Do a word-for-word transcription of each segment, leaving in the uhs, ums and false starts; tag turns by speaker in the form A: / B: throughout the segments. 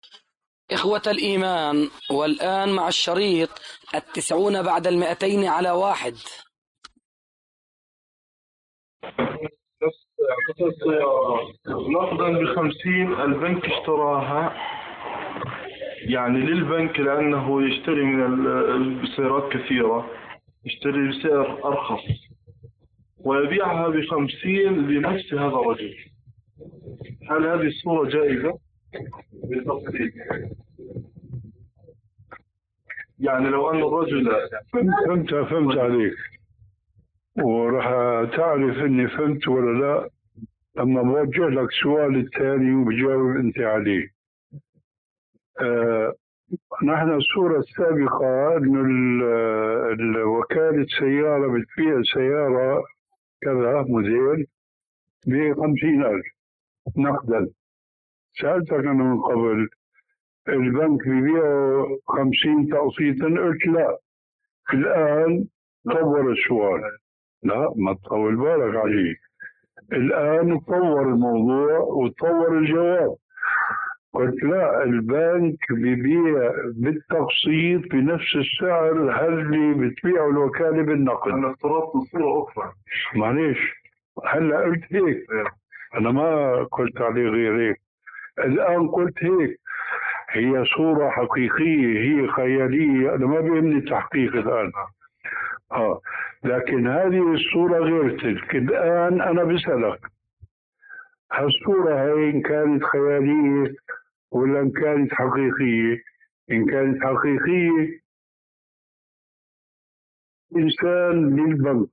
A: إخوة الإيمان، والآن مع الشريط التسعون بعد المئتين على واحد.
B: نقدا بخمسين البنك اشتراها، يعني للبنك لأنه يشتري من السيارات كثيرة، يشتري بسعر أرخص ويبيعها بخمسين لنفس هذا الرجل. هل هذه الصورة جائزة؟ بالتفصيل يعني لو أن الرجل
C: فهمت فهمت عليك، وراح تعرف إني فهمت ولا لا لما بوجه لك سؤال الثاني وبجاوب أنت عليه. آه نحن الصورة السابقة إنه وكالة سيارة بتبيع سيارة كذا موديل بخمسين ألف نقدا. سألتك أنا من قبل البنك بيبيعه خمسين تقسيطا، قلت لا. الآن طور السؤال، لا ما تطول بالك عليه، الآن طور الموضوع وطور الجواب. قلت لا، البنك بيبيع بالتقسيط بنفس السعر هل اللي بتبيعه الوكالة بالنقد.
B: أنا افترضت صورة أخرى،
C: معليش هلا قلت هيك، أنا ما قلت عليه غير هيك، الآن قلت هيك. هي صورة حقيقية، هي خيالية، أنا ما بيهمني التحقيق الآن. آه لكن هذه الصورة غير تلك. الآن أنا بسألك هالصورة هاي إن كانت خيالية ولا إن كانت حقيقية؟ إن كانت حقيقية إنسان للبنك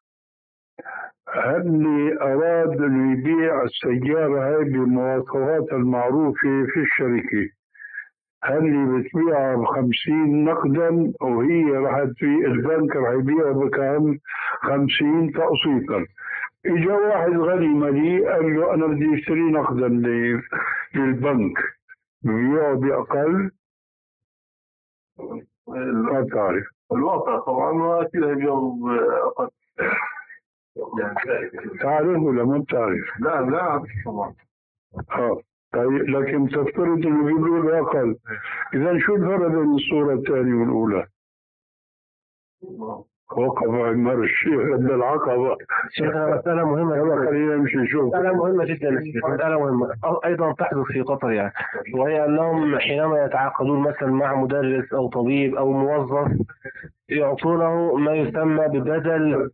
C: هل أراد أن يبيع السيارة هاي بالمواصفات المعروفة في الشركة، هل اللي بتبيعها بخمسين نقدا وهي راح تبيع البنك راح يبيعها بكم؟ خمسين تقسيطا. اجا واحد غني مليء قال له انا بدي اشتري نقدا للبنك، ببيعه باقل؟ ما تعرف
B: الواقع طبعا ما أكيد هيبيعوا بأقل.
C: تعرف ولا ما بتعرف؟
B: لا لا أعرف طبعا.
C: اه طيب، لكن تفترض انه بيبيعوا باقل. اذا شو الفرق بين الصورة الثانية والاولى؟ وقف عمر الشيخ عند العقبة.
D: شيخنا مسألة مهمة
C: يلا خلينا نمشي نشوف.
D: مسألة مهمة جدا، مسألة مهمة أيضا تحدث في قطر يعني، وهي أنهم حينما يتعاقدون مثلا مع مدرس أو طبيب أو موظف يعطونه ما يسمى ببدل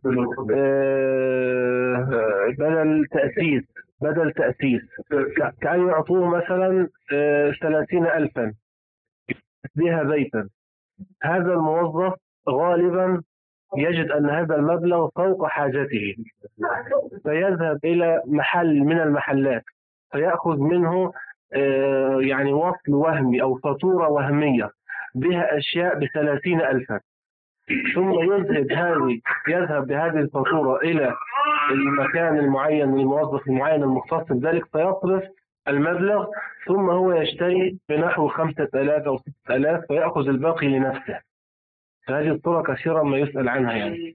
D: آه بدل تأسيس بدل تأسيس كأن يعطوه مثلا آه ثلاثين ألفا بها بيتا. هذا الموظف غالبا يجد أن هذا المبلغ فوق حاجته، فيذهب إلى محل من المحلات فيأخذ منه يعني وصل وهمي أو فاتورة وهمية بها أشياء بثلاثين ألفا، ثم يذهب هذه يذهب بهذه الفاتورة إلى المكان المعين للموظف المعين المختص بذلك فيصرف المبلغ، ثم هو يشتري بنحو خمسة آلاف أو ستة آلاف فيأخذ الباقي لنفسه. فهذه الصورة كثيرا ما يسأل عنها يعني.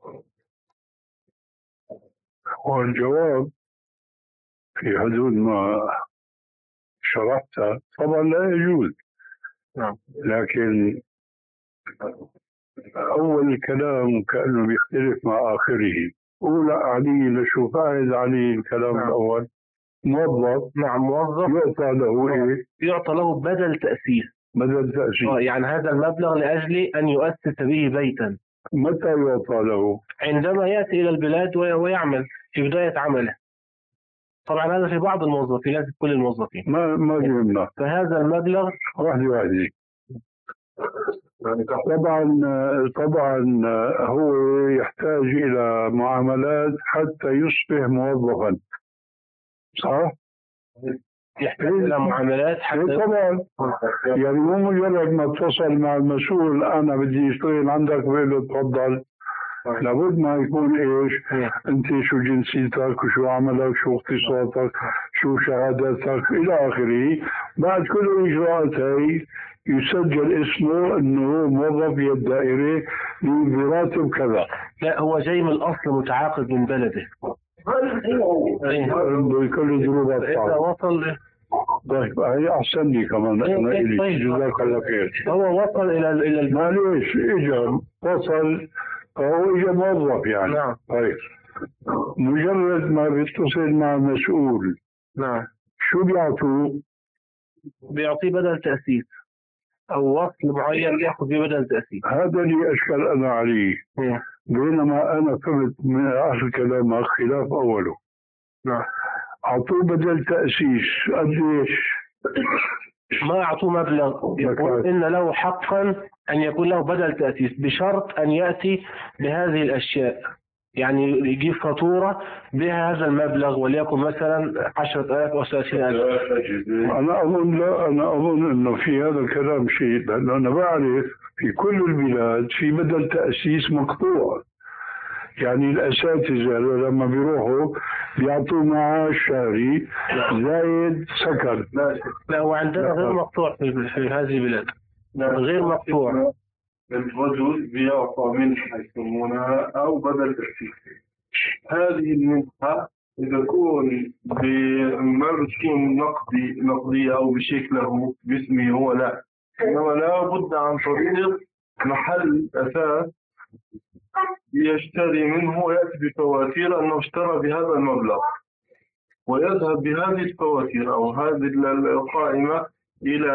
C: والجواب في حدود ما شرحت طبعا لا يجوز.
D: نعم.
C: لكن أول الكلام كأنه بيختلف مع آخره. أولى علي لشو فاعل علي الكلام. نعم. الأول موظف.
D: نعم موظف
C: يعطى له إيه؟
D: يعطى له بدل تأسيس.
C: بدل تأسيس.
D: آه يعني هذا المبلغ لأجل أن يؤسس به بيتا.
C: متى يعطى له؟
D: عندما يأتي إلى البلاد ويعمل في بداية عمله. طبعا هذا في بعض الموظفين، ليس كل الموظفين.
C: ما ما يهمنا.
D: فهذا المبلغ
C: واحد واحد. طبعا طبعا هو يحتاج إلى معاملات حتى يصبح موظفا، صح؟
D: يحتاج إلى معاملات حتى
C: طبعا يعني مو مجرد ما اتصل مع المسؤول أنا بدي أشتغل عندك بقول له تفضل، لابد ما يكون إيش؟ أنت شو جنسيتك وشو عملك شو اختصاصك شو شهاداتك إلى آخره. بعد كل الإجراءات هاي يسجل اسمه أنه موظف في الدائرة براتب كذا.
D: لا هو جاي من الأصل متعاقد من بلده.
C: بكل ظروف
D: إذا وصل
C: طيب هي أحسن لي كمان أنا إلي
D: طيب.
C: جزاك الله خير.
D: هو وصل إلى إلى الب-
C: معليش إجا وصل هو إجا موظف يعني.
D: نعم
C: طيب مجرد ما بيتصل مع مسؤول
D: نعم
C: شو بيعطوه؟
D: بيعطيه بدل تأسيس أو وصل معين يأخذ به بدل تأسيس.
C: هذا اللي أشكل أنا عليه.
D: مم.
C: بينما أنا فهمت من آخر كلامك خلاف أوله.
D: نعم
C: أعطوه بدل تأسيس قديش؟
D: ما أعطوه مبلغ، يقول إن له حقا أن يكون له بدل تأسيس بشرط أن يأتي بهذه الأشياء، يعني يجيب فاتورة بها هذا المبلغ وليكن مثلا عشرة آلاف أو ثلاثين ألف.
C: أنا أظن لا أنا أظن إنه في هذا الكلام شيء، لأنه أنا بعرف في كل البلاد في بدل تأسيس مقطوع. يعني الأساتذة لما بيروحوا بيعطوا معاش شهري زايد سكن.
D: لا وعندنا غير مقطوع في, في هذه البلاد، غير مقطوع.
B: الرجل بيعطى منحة يسمونها أو بدل تأسيس. هذه المنحة إذا كون ما بتكون نقدي نقدية أو بشكله باسمه هو لا، إنما لا بد عن طريق محل أساس يشتري منه ويأتي بفواتير أنه اشترى بهذا المبلغ، ويذهب بهذه الفواتير أو هذه القائمة إلى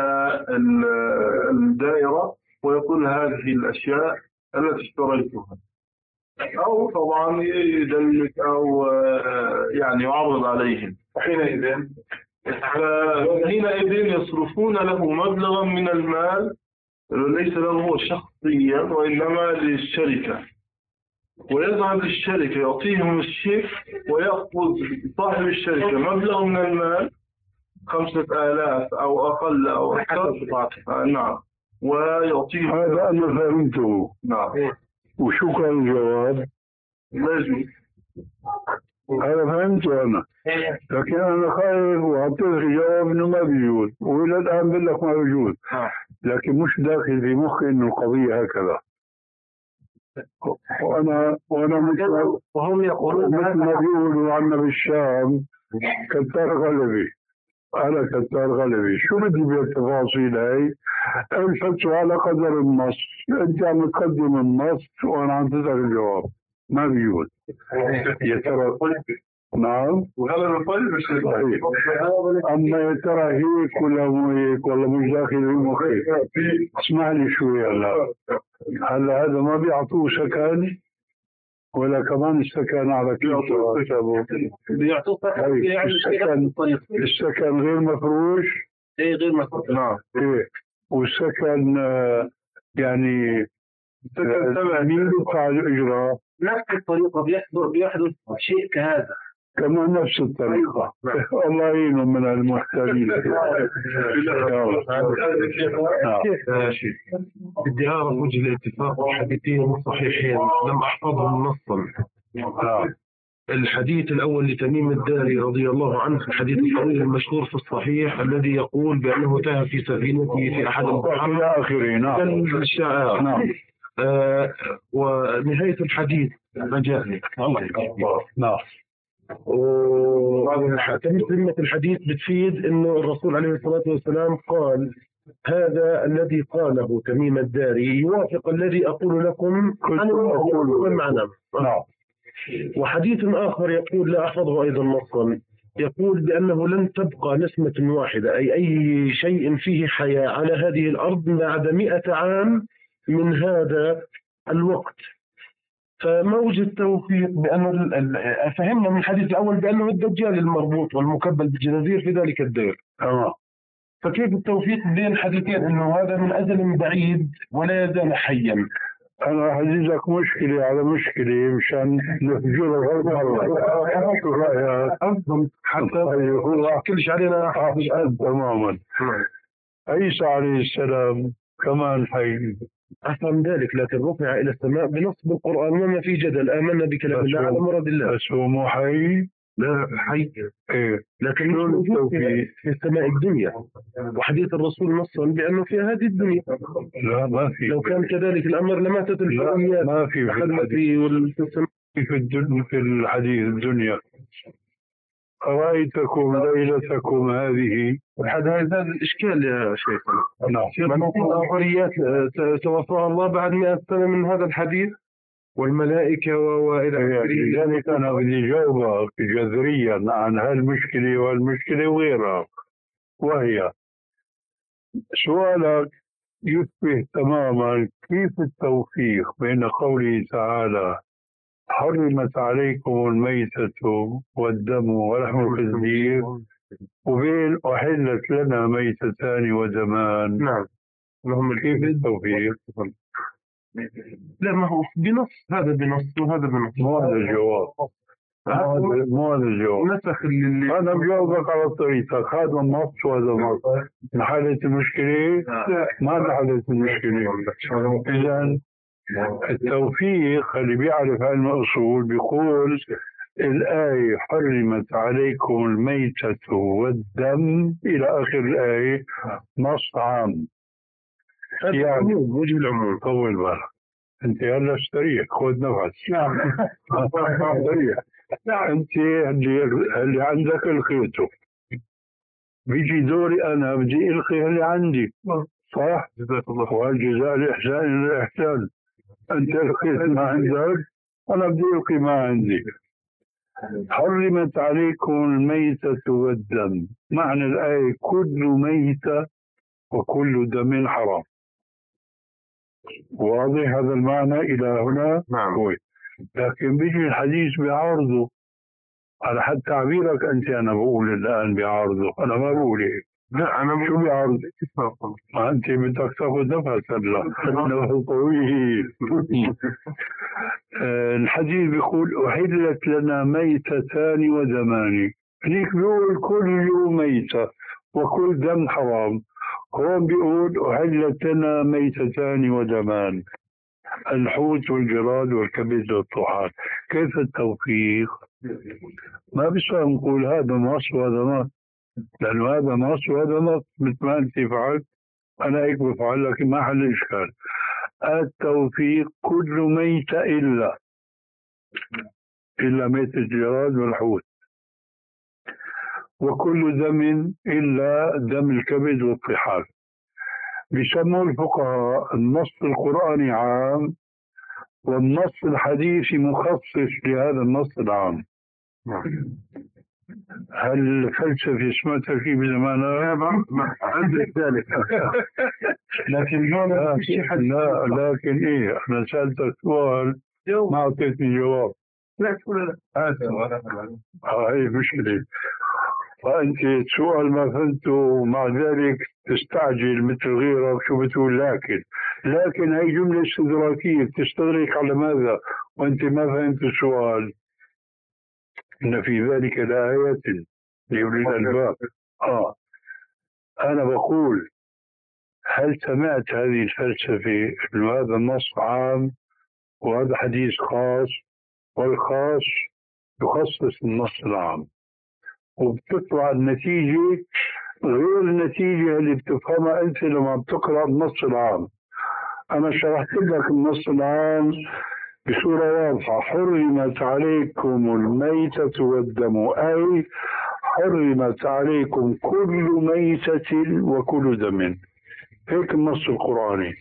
B: الدائرة ويقول هذه الأشياء التي اشتريتها، أو طبعا يدلك أو يعني يعرض عليهم. حينئذ حينئذ يصرفون له مبلغا من المال ليس له هو شخصيا وإنما للشركة، ويذهب للشركة يعطيهم الشيك ويأخذ صاحب الشركة مبلغ من المال خمسة آلاف أو أقل أو أكثر. آه نعم ويعطيهم.
C: هذا أنا فهمته.
B: نعم.
C: وشو كان الجواب؟
B: لا يجوز.
C: هذا فهمته أنا، لكن أنا خايف وأعطيك جواب إنه ما بيجوز، وإلى الآن بقول لك ما بيجوز، لكن مش داخل في مخي إنه القضية هكذا. وأنا وأنا مثل
D: وهم يقولون
C: مثل ما بيقولوا عنا بالشام كتار غلبي. أنا كتار غلبي، شو بدي بالتفاصيل هاي؟ انفتوا على قدر النص، أنت عم تقدم النص وأنا عم تسأل الجواب، ما بيجوز. يا ترى نعم
B: وهذا القلب مش
C: صحيح، أما يا ترى هيك ولا مو هيك ولا مش داخل في مخي. اسمع لي شوي هلا هلا هذا ما بيعطوه سكن ولا كمان السكن على كيف حسابه؟
D: بيعطوه
C: السكن السكن غير مفروش.
D: ايه غير مفروش.
C: نعم ايه، والسكن يعني السكن تبع مين بيدفع الإجراء؟
D: نفس الطريقة بيحضر بيحدث شيء كهذا
C: كمان نفس الطريقة. الله يعينهم من المحتالين.
E: بدي أعرف وجه الاتفاق والحديثين الصحيحين لم أحفظهم نصا. الحديث الأول لتميم الداري رضي الله عنه، الحديث الطويل المشهور في الصحيح الذي يقول بأنه تاه في سفينته في أحد البحر
C: إلى آخره. نعم
E: الشعار.
C: نعم.
E: آه ونهاية الحديث مجازي.
C: نعم.
E: وتمت الحديث بتفيد انه الرسول عليه الصلاة والسلام قال هذا الذي قاله تميم الداري يوافق الذي اقول لكم انا اقول معنا.
C: نعم.
E: وحديث اخر يقول لا احفظه ايضا نصا، يقول بانه لن تبقى نسمة واحدة اي اي شيء فيه حياة على هذه الارض بعد مئة عام من هذا الوقت. فما وجد توفيق بأنه فهمنا من الحديث الأول بأنه الدجال المربوط والمكبل بالجنازير في ذلك الدير.
C: آه.
E: فكيف التوفيق بين الحديثين أنه هذا من أزل بعيد ولا يزال حيا؟
C: أنا حديثك مشكلة على مشكلة مشان نفجر غير مرة. شو رأيك؟
E: أفضل حتى
C: هو
E: كلش علينا
C: أحسن تماما. عيسى عليه السلام كمان حي.
E: أفهم ذلك، لكن رفع إلى السماء بنص بالقرآن وما في جدل، آمنا بكلام الله على مراد الله.
C: بس هو مو حي.
E: لا حي.
C: إيه.
E: لكن في, في السماء الدنيا، وحديث الرسول نصا بأنه في هذه الدنيا.
C: لا ما في.
E: لو كان كذلك الأمر لماتت الحريات.
C: ما في في الحديث.
E: في,
C: في, الدنيا في الحديث الدنيا أرأيتكم ليلتكم هذه.
E: هذا هذا الإشكال يا شيخ.
C: نعم.
E: من الحريات توفاها الله بعد مئة سنة من هذا الحديث والملائكة وإلى آخره.
C: لذلك أنا بدي جاوبك جذريا عن هالمشكلة والمشكلة وغيرها، وهي سؤالك يشبه تماما كيف التوفيق بين قوله تعالى حرمت عليكم الميتة والدم ولحم الخنزير وبين أحلت لنا ميتتان ودمان.
E: نعم.
C: لهم كيف التوفيق؟
E: لا، ما هو بنص، هذا بنص وهذا بنص.
C: مو هذا الجواب، مو هذا الجواب.
E: نسخ اللي
C: أنا بجاوبك على طريقتك، هذا نص وهذا نص. انحلت المشكلة؟ ما انحلت المشكلة. إذا التوفيق اللي بيعرف علم الأصول بيقول الآية حرمت عليكم الميتة والدم إلى آخر الآية نص عام. يعني
E: وجه العموم.
C: طول بالك أنت هلا استريح، خذ نفس. نعم. استريح. أنت اللي اللي عندك الخيته، بيجي دوري أنا بدي ألقي اللي عندي، صح؟
E: جزاك الله.
C: والجزاء الإحسان الإحسان. أنت القيت ما عندك، أنا بدي ألقي ما عندي. حرمت عليكم الميتة والدم، معنى الآية كل ميتة وكل دم حرام. واضح هذا المعنى إلى هنا؟
E: نعم.
C: هو. لكن بيجي الحديث بعارضه على حد تعبيرك أنت. أنا بقول الآن بعارضه، أنا ما بقول هيك.
E: لا، أنا
C: شو بعرض؟ ما أنت بدك تاخذ نفس هلا، نفس طويل. الحديث بيقول أحلت لنا ميتتان ودمان، هنيك بيقول كل ميتة وكل دم حرام، هون بيقول أحلت لنا ميتتان ودمان، الحوت والجراد والكبد والطحال. كيف التوفيق؟ ما بيصير نقول هذا نص وهذا نص، لأنه هذا نص وهذا نص مثل ما أنت فعلت أنا هيك بفعل، لكن ما حل إشكال. التوفيق كل ميتة إلا إلا ميتة الجراد والحوت، وكل دم إلا دم الكبد والطحال. بيسموا الفقهاء النص القرآني عام والنص الحديثي مخصص لهذا النص العام. هل الفلسفة سمعتها في بزمانها؟
E: ما عندك ذلك. لكن هون
C: لا, لا لكن إيه، أنا سألتك سؤال ما أعطيتني جواب.
E: لا ولا لا.
C: هاي مشكلة. فأنت سؤال ما فهمته، مع ذلك تستعجل مثل غيرك. شو بتقول لكن لكن هي جملة استدراكية تستدرك على ماذا وأنت ما فهمت السؤال. إن في ذلك لآيات لأولي الألباب. آه أنا بقول هل سمعت هذه الفلسفة إنه هذا النص عام وهذا حديث خاص، والخاص يخصص النص العام، وبتطلع النتيجة غير النتيجة اللي بتفهمها أنت لما بتقرأ النص العام. أنا شرحت لك النص العام بصورة واضحة: حرمت عليكم الميتة والدم، أي حرمت عليكم كل ميتة وكل دم. هيك النص القرآني.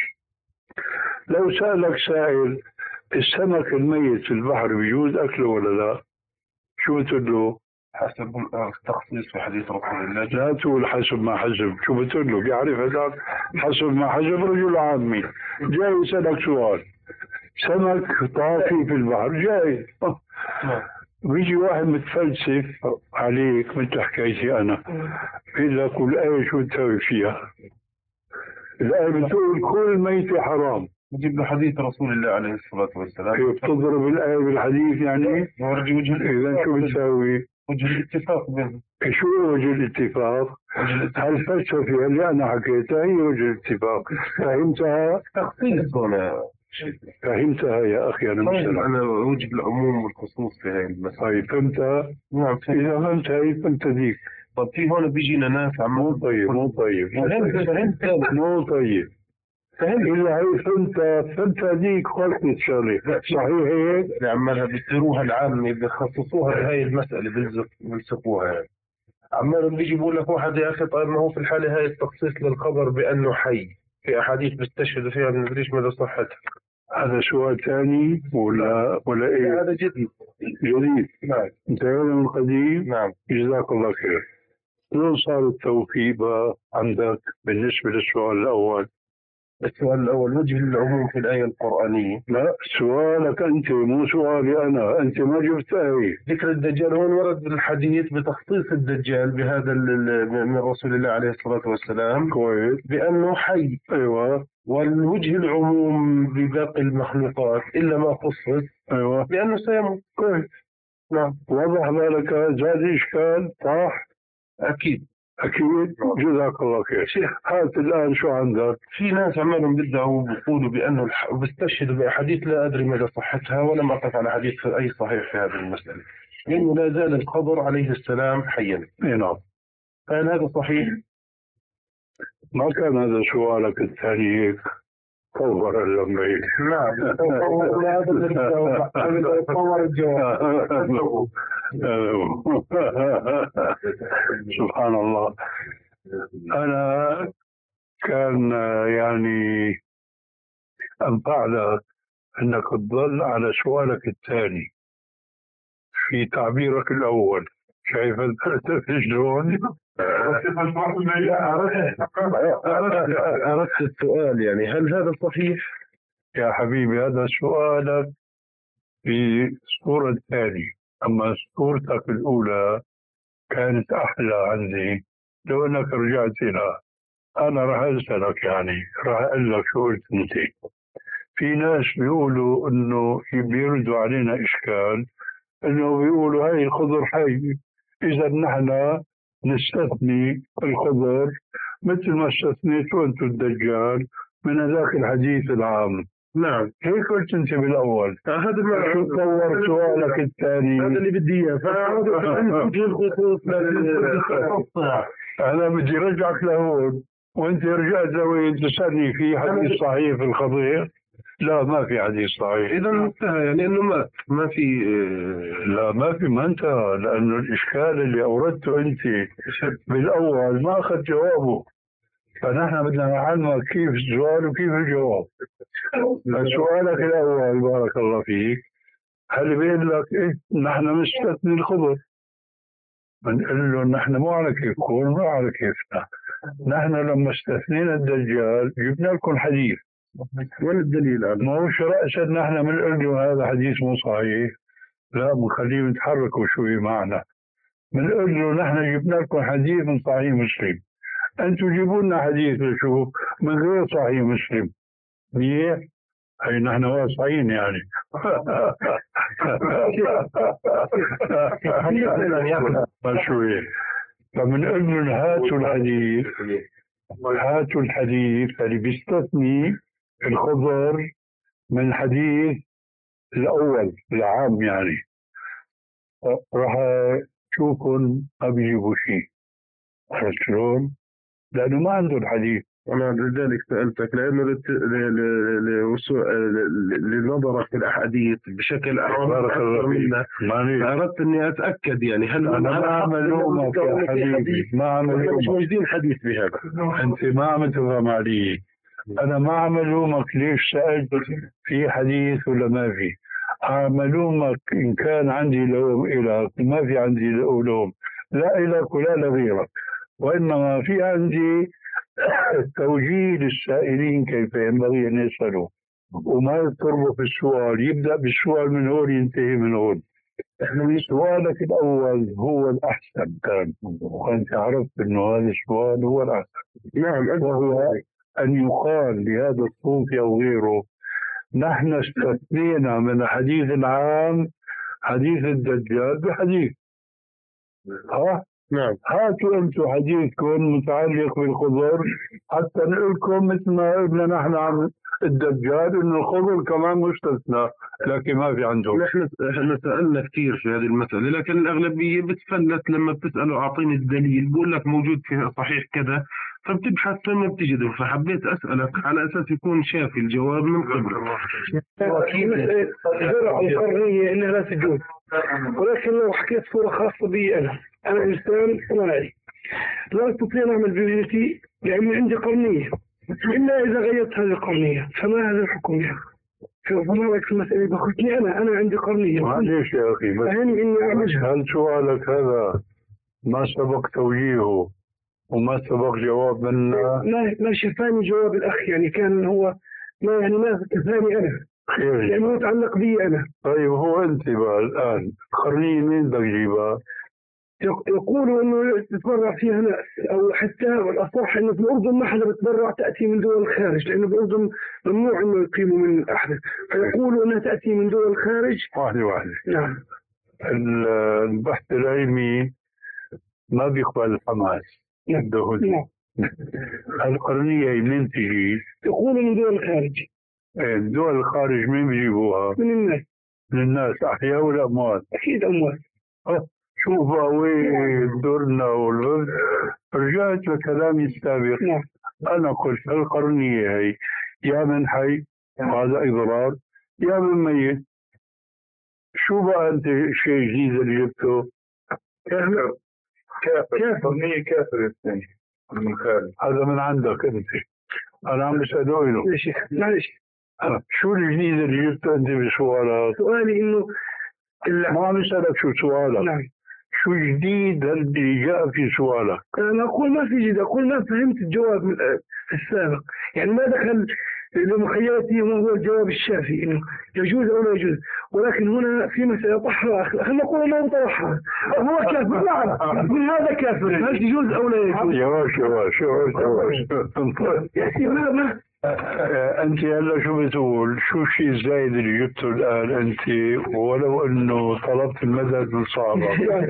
C: لو سألك سائل السمك الميت في البحر بيجوز أكله ولا لا؟ شو بتقول له؟
E: حسب التخصيص في حديث رسول الله.
C: لا تقول حسب ما حسب. شو بتقول له؟ بيعرف هذا حسب ما حسب رجل عامي جاي يسألك سؤال: سمك طافي في البحر جاي، بيجي واحد متفلسف عليك مثل حكايتي أنا، بيقول لك الآية شو تسوي فيها؟ الآية بتقول كل ميت حرام.
E: نجيب له حديث رسول الله عليه الصلاة والسلام.
C: بتضرب الآية بالحديث يعني؟
E: نورجي وجه.
C: إذا شو بتسوي؟
E: وجه الاتفاق بينهم.
C: شو وجه الاتفاق؟ هالفلسفة اللي أنا حكيتها هي وجه الاتفاق. فهمتها؟
E: تخصيص هنا.
C: فهمتها يا أخي؟ أنا مثلا
E: أنا وجه العموم والخصوص في هاي المسألة.
C: طيب فهمتها؟
E: نعم.
C: إذا فهمت هاي فهمت ذيك.
E: طب في هون بيجينا ناس عم
C: مو طيب مو طيب
E: فهمت فهمت
C: مو طيب. إذا هي فهمت فهمت هذيك خلص الشغلة صحيح هيك؟
D: اللي عمالها بيصيروها العامة بيخصصوها بهاي المسألة بيلزق بيلصقوها يعني. عمالهم بيجي بيقول لك واحد يا أخي طيب ما هو في الحالة هاي التخصيص للخبر بأنه حي في أحاديث بيستشهدوا فيها ما ندريش مدى صحتها.
C: هذا سؤال ثاني ولا ولا إيه؟
D: هذا جديد.
C: جديد.
D: نعم.
C: أنت من القديم.
D: نعم.
C: جزاك الله خير. شلون صار التوفيق عندك بالنسبة للسؤال الأول؟
D: السؤال الأول وجه العموم في الآية القرآنية.
C: لا سؤالك أنت مو سؤالي أنا، أنت ما جبت آية.
D: ذكر الدجال هون ورد بالحديث بتخصيص الدجال بهذا من رسول الله عليه الصلاة والسلام.
C: كويس.
D: بأنه حي.
C: أيوة.
D: والوجه العموم بباقي المخلوقات إلا ما خصص.
C: أيوة.
D: بأنه سيموت.
C: كويس.
D: نعم.
C: وضح ذلك زاد إشكال صح؟
D: أكيد.
C: أكيد. جزاك الله خير.
D: شيخ
C: هات الآن شو عندك؟
D: في ناس عمالهم بيدعوا بيقولوا بأنه الح... بيستشهدوا بأحاديث لا أدري مدى صحتها ولم أقف على حديث في أي صحيح في هذه المسألة. لأنه لا زال الخضر عليه السلام حيا.
C: نعم.
D: هل هذا صحيح؟
C: ما كان هذا سؤالك الثاني هيك طور اللمبي.
D: نعم. هذا طور الجواب.
C: سبحان الله. أنا كان يعني أنفع لك أنك تظل على سؤالك الثاني في تعبيرك الأول. شايف الفلسفة شلون؟
D: أردت السؤال يعني هل هذا صحيح؟
C: يا حبيبي هذا سؤالك في الصورة الثانية، أما صورتك الأولى كانت أحلى عندي لو أنك رجعت لها. أنا راح أسألك يعني راح أقول لك شو قلت أنت. في ناس بيقولوا إنه بيردوا علينا إشكال إنه بيقولوا هاي الخضر حي، إذا نحن نستثني الخضر مثل ما استثنيتوا أنتم الدجال من هذاك الحديث العام.
D: نعم.
C: هيك قلت أنت بالأول.
D: هذا ما
C: شو طور سؤالك الثاني؟
D: هذا اللي بدي إياه. فأعود الخصوص.
C: أنا بدي رجعك لهون وأنت رجعت لوين تسألني في حديث صحيح في الخضير؟ لا ما في حديث صحيح.
D: إذا انتهى يعني إنه ما ما في.
C: لا ما في ما انتهى، لأنه الإشكال اللي أوردته أنت بالأول ما أخذ جوابه، فنحن بدنا نعلمك كيف السؤال وكيف الجواب. سؤالك الأول بارك الله فيك هل بيقول لك إيه نحن مستثني الخضر؟ بنقول له نحن مو على كيفكم مو على كيفنا. نحن لما استثنينا الدجال جبنا لكم حديث.
D: وين الدليل على؟
C: ما هو رأسا نحن بنقول له هذا حديث مو صحيح، لا بنخليه يتحركوا شوي معنا. بنقول له نحن جبنا لكم حديث من صحيح مسلم، انتم جيبوا لنا حديث شو من غير صحيح مسلم. منيح؟ هي نحن واصعين يعني. شوي. فبنقول لهم هاتوا الحديث هاتوا الحديث اللي بيستثني الخضر من الحديث الأول العام يعني. راح شوفهم ما بيجيبوا شيء. عرفت شلون؟ لأنه ما عنده الحديث.
D: أنا لذلك سألتك لأنه لنظرك في الأحاديث بشكل أكثر منا، فأردت إني أتأكد يعني هل
C: أنا ما عم لومك يا حبيبي، ما عم لومك،
D: مش موجودين حديث بهذا.
C: أنت ما عم تفهم علي. أنا ما عم لومك ليش سألت في حديث ولا ما في. عم لومك إن كان عندي لوم إلك، ما في عندي لوم لا إلك ولا لغيرك، وإنما في عندي توجيه للسائلين كيف ينبغي أن يسألوا، وما يضطروا في السؤال، يبدأ بالسؤال من هون ينتهي من هون. سؤالك الأول هو الأحسن كان، وأنت عرفت أنه هذا السؤال هو الأحسن.
D: نعم.
C: وهو أن يقال لهذا الصوفي أو غيره نحن استثنينا من الحديث العام حديث الدجال بحديث. ها؟
D: نعم.
C: هاتوا أنتم حديثكم متعلق بالخضر حتى نقول لكم مثل ما قلنا نحن عن الدجال إنه الخضر كمان مستثنى، لكن ما في عندهم.
D: نحن احنا سألنا كثير في هذه المسألة، لكن الأغلبية بتفلت لما بتسأله أعطيني الدليل بقول لك موجود في صحيح كذا،
E: فبتبحث لما بتجده، فحبيت أسألك على أساس يكون شافي الجواب من قبل.
F: الزرع القرنية إنها لا تجوز، ولكن لو حكيت صورة خاصة بي أنا أنا إنسان صناعي لا أستطيع أن أعمل بيوتي لأني عندي قرنية، إلا إذا غيرت هذه القرنية، فما هذا الحكم يا أخي؟ فما رأيك في المسألة؟ بخصني أنا أنا عندي قرنية.
C: معليش يا أخي، بس
F: إني أعملها.
C: هل سؤالك هذا ما سبق توجيهه وما سبق جواب منا؟
F: ما ما شفاني جواب الأخ، يعني كان هو ما يعني ما كفاني أنا،
C: خير،
F: يعني يتعلق بي أنا.
C: طيب هو أنت بقى الآن قرنية مين بدك تجيبها؟
F: يقولوا انه تتبرع فيها ناس، او حتى والاصح انه في الاردن ما حدا بتبرع، تاتي من دول الخارج، لانه بالاردن ممنوع انه يقيموا من احد، فيقولوا انها تاتي من دول الخارج.
C: واحدة واحدة.
F: نعم.
C: البحث العلمي ما بيقبل الحماس.
F: نعم.
C: نعم. القرنية منين تجي؟
F: يقولوا من دول الخارج.
C: دول الخارج مين بيجيبوها؟
F: من الناس.
C: من الناس، أحياء ولا أموات؟
F: أكيد أموات.
C: شوف وين دورنا والبلد. رجعت لكلامي السابق.
F: نعم.
C: أنا قلت القرنية هي يا من حي وهذا إضرار، يا من ميت. شو بقى أنت شيء جديد اللي جبته؟
B: كافر كافر قرنية كافر الثاني من خارج.
C: هذا من عندك أنت، أنا عم بسأله له.
F: معلش معلش
C: شو الجديد اللي جبته أنت بسؤالك؟
F: سؤالي إنه
C: ما عم بسألك شو سؤالك.
F: نعم.
C: شو جديد اللي جاء في سؤالك؟
F: أنا أقول ما في جديد، أقول ما فهمت الجواب من السابق، يعني ما دخل لمخيلتي ما هو الجواب الشافي إنه يجوز أو لا يجوز، ولكن هنا في مسألة طحرة، خلينا نقول أنه طرحها هو كافر. نعم، من هذا كافر، هل يجوز أو لا يجوز؟
C: يواش يواش يواش يواش
F: يا سيدي ما ما
C: أنت هلا شو بتقول؟ شو الشيء الزايد اللي جبته الآن أنت، ولو إنه طلبت المدد من صعبة؟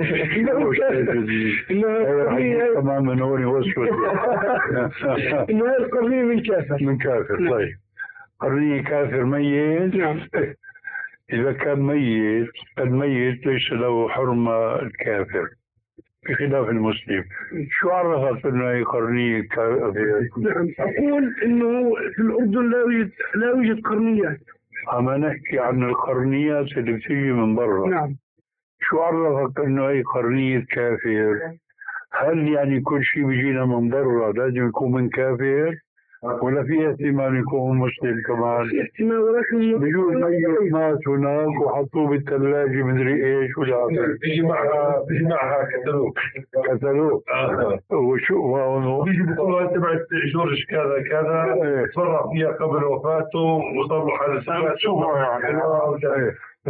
C: إنه تماما هون وسوس.
F: إنه هاي القرنية من كافر.
C: من كافر. طيب قرنية كافر ميت.
F: نعم.
C: إذا كان ميت، الميت ليس له حرمة الكافر بخلاف المسلم. شو عرفت انه هي قرنية كافر؟
F: نعم، اقول انه في الاردن لا يوجد لا يوجد قرنيات.
C: اما نحكي عن القرنيات اللي بتيجي من برا.
F: نعم.
C: شو عرفت انه هي قرنية كافر؟ هل يعني كل شيء بيجينا من برا لازم يكون من كافر؟ ولا في احتمال يكون مسلم كمان؟
F: في احتمال، ولكن
C: بيجوز ميت مات هناك وحطوه بالثلاجة مدري ايش ولا
B: بيجي معها بيجي معها كتالوج
C: كتالوج. وشو هون
B: بيجي بيقولوا هاي تبعت جورج كذا كذا تبرع فيها قبل وفاته وصار له حادث. شو يعني؟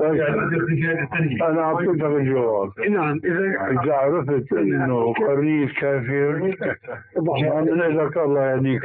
B: أنا
C: أعطيتك الجواب.
F: نعم. إذا
C: إذا عرفت إنه قرنية كافر أنا لك الله يهديك.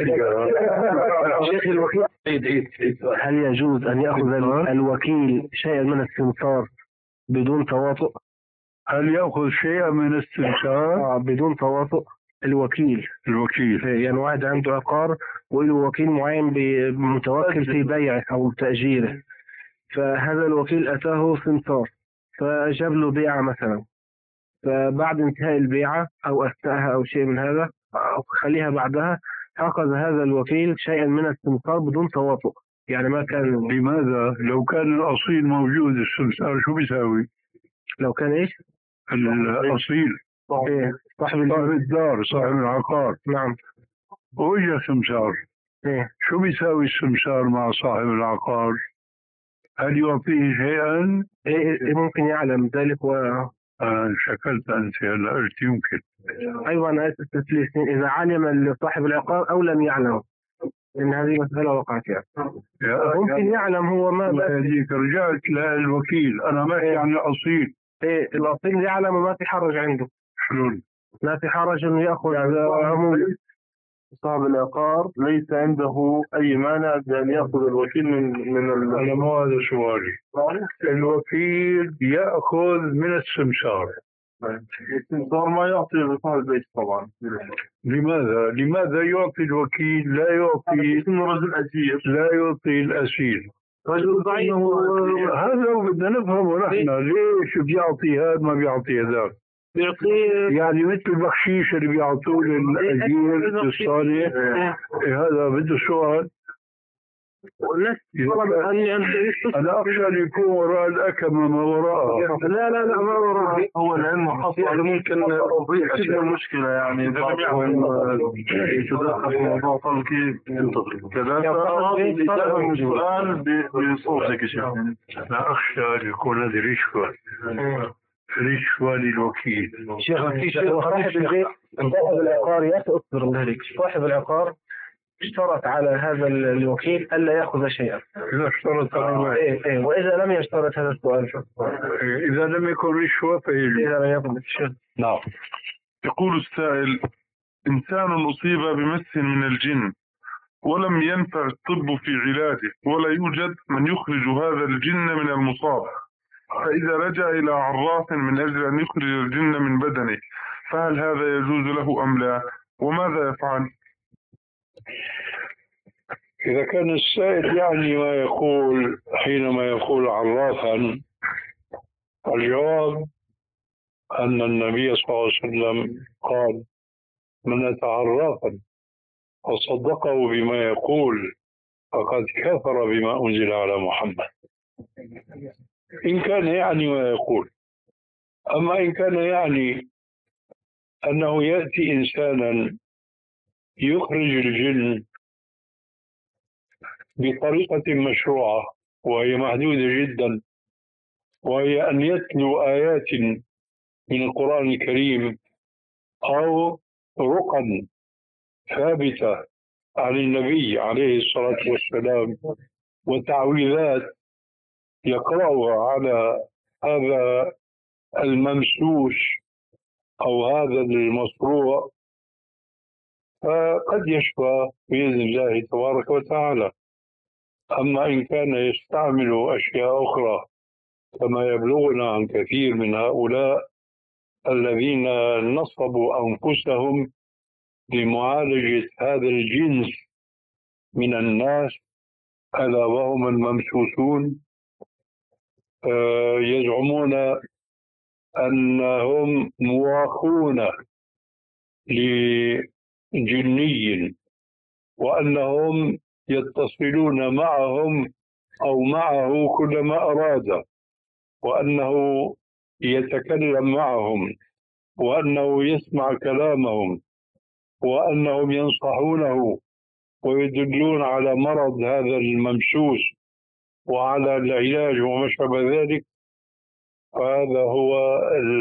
D: شيخ الوكيل، هل يجوز أن يأخذ الوكيل شيئا من السمسار بدون تواطؤ؟
C: هل يأخذ شيئا من السمسار؟
D: آه بدون تواطؤ. الوكيل
C: الوكيل
D: يعني واحد عنده عقار وله وكيل معين متوكل في بيعه أو تأجيره، فهذا الوكيل أتاه سمسار فجاب له بيعة مثلا، فبعد انتهاء البيعة أو أثناءها أو شيء من هذا أو خليها بعدها، أخذ هذا الوكيل شيئا من السمسار بدون تواطؤ، يعني ما كان.
C: لماذا؟ لو كان الأصيل موجود السمسار شو بيساوي؟
D: لو كان إيش؟
C: الأصيل
D: إيه؟ صاحب
C: صاحب الدار صاحب العقار.
D: نعم.
C: وإجا سمسار.
D: إيه؟
C: شو بيساوي السمسار مع صاحب العقار؟ هل يعطيه شيئا؟
D: إيه ممكن يعلم ذلك و
C: آه شكلت أنت هلا قلت يمكن.
D: أيوة أنا أسأل تسليسين إذا علم صاحب العقار أو لم يعلم، إن هذه مسألة وقعت يعني. ممكن يعلم هو ما
C: هذيك رجعت للوكيل. أنا ما يعني الأصيل.
D: إيه الأصيل يعلم وما في حرج عنده.
C: شلون؟
D: ما في حرج إنه يأخذ عموم
B: صاحب العقار ليس عنده أي مانع بأن يأخذ الوكيل من من
C: أنا مو هذا سؤالي. الوكيل يأخذ من السمسار.
B: السمسار ما يعطي لصاحب البيت طبعا.
C: لماذا؟ لماذا يعطي الوكيل لا يعطي
B: رجل أسير؟
C: لا يعطي الأسير.
B: رجل ضعيف.
C: هذا بدنا نفهمه نحن ليش بيعطي هذا ما بيعطي هذاك.
F: بيعطيه
C: يعني مثل البخشيش اللي بيعطوه للأجير الصالح. إيه هذا بده سؤال.
F: والناس طلب أني أنت
C: أنا أخشى أن يكون وراء الأكمة ما وراءها.
F: لا لا لا ما وراءها.
B: هو لأنه حصل ممكن تضيع المشكلة، يعني بعضهم يتدخل في موضوع قال كيف كذا، فأراد يتهم السؤال بصوتك يا شيخ.
C: أنا أخشى أن يكون هذه رشوة، رشوة للوكيل.
D: شيخ في شيء صاحب البيت صاحب العقار يأثر من ذلك. صاحب العقار اشترط على هذا الوكيل ألا يأخذ شيئا.
C: إذا اشترط على
D: إيه إيه وإذا لم يشترط هذا السؤال،
C: إذا لم يكن رشوة فهي
D: إذا لم يكن رشوة.
C: نعم.
B: يقول السائل: إنسان أصيب بمس من الجن ولم ينفع الطب في علاجه، ولا يوجد من يخرج هذا الجن من المصاب، فإذا لجأ إلى عراف من أجل أن يخرج الجن من بدنه، فهل هذا يجوز له أم لا؟ وماذا يفعل؟
C: إذا كان السائل يعني ما يقول حينما يقول عرافا، الجواب أن النبي صلى الله عليه وسلم قال: من أتى عرافا وصدقه بما يقول فقد كفر بما أنزل على محمد، إن كان يعني ما يقول. أما إن كان يعني أنه يأتي إنسانا يخرج الجن بطريقة مشروعة وهي محدودة جدا، وهي أن يتلو آيات من القرآن الكريم أو رقا ثابتة عن النبي عليه الصلاة والسلام وتعويذات يقرأها على هذا الممسوس أو هذا المصروع، فقد يشفى بإذن الله تبارك وتعالى. أما إن كان يستعمل أشياء أخرى كما يبلغنا عن كثير من هؤلاء الذين نصبوا أنفسهم لمعالجة هذا الجنس من الناس ألا وهم الممسوسون، يزعمون أنهم مواخون لجني وأنهم يتصلون معهم أو معه كلما أراد، وأنه يتكلم معهم، وأنه يسمع كلامهم، وأنهم ينصحونه ويدلون على مرض هذا الممسوس وعلى العلاج وما شابه ذلك. فهذا هو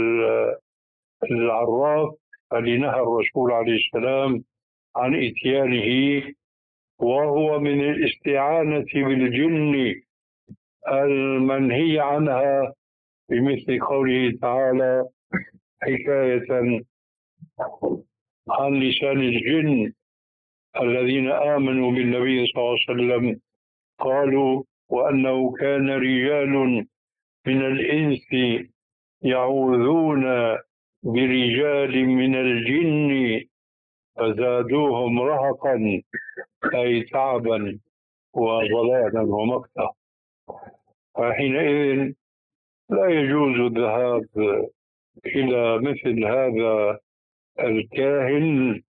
C: العراف الذي نهى الرسول عليه السلام عن إتيانه، وهو من الاستعانة بالجن المنهي عنها بمثل قوله تعالى حكاية عن لسان الجن الذين آمنوا بالنبي صلى الله عليه وسلم، قالوا: وأنه كان رجال من الإنس يعوذون برجال من الجن فزادوهم رهقا، أي تعبا وضلالا ومقتا. فحينئذ لا يجوز الذهاب إلى مثل هذا الكاهن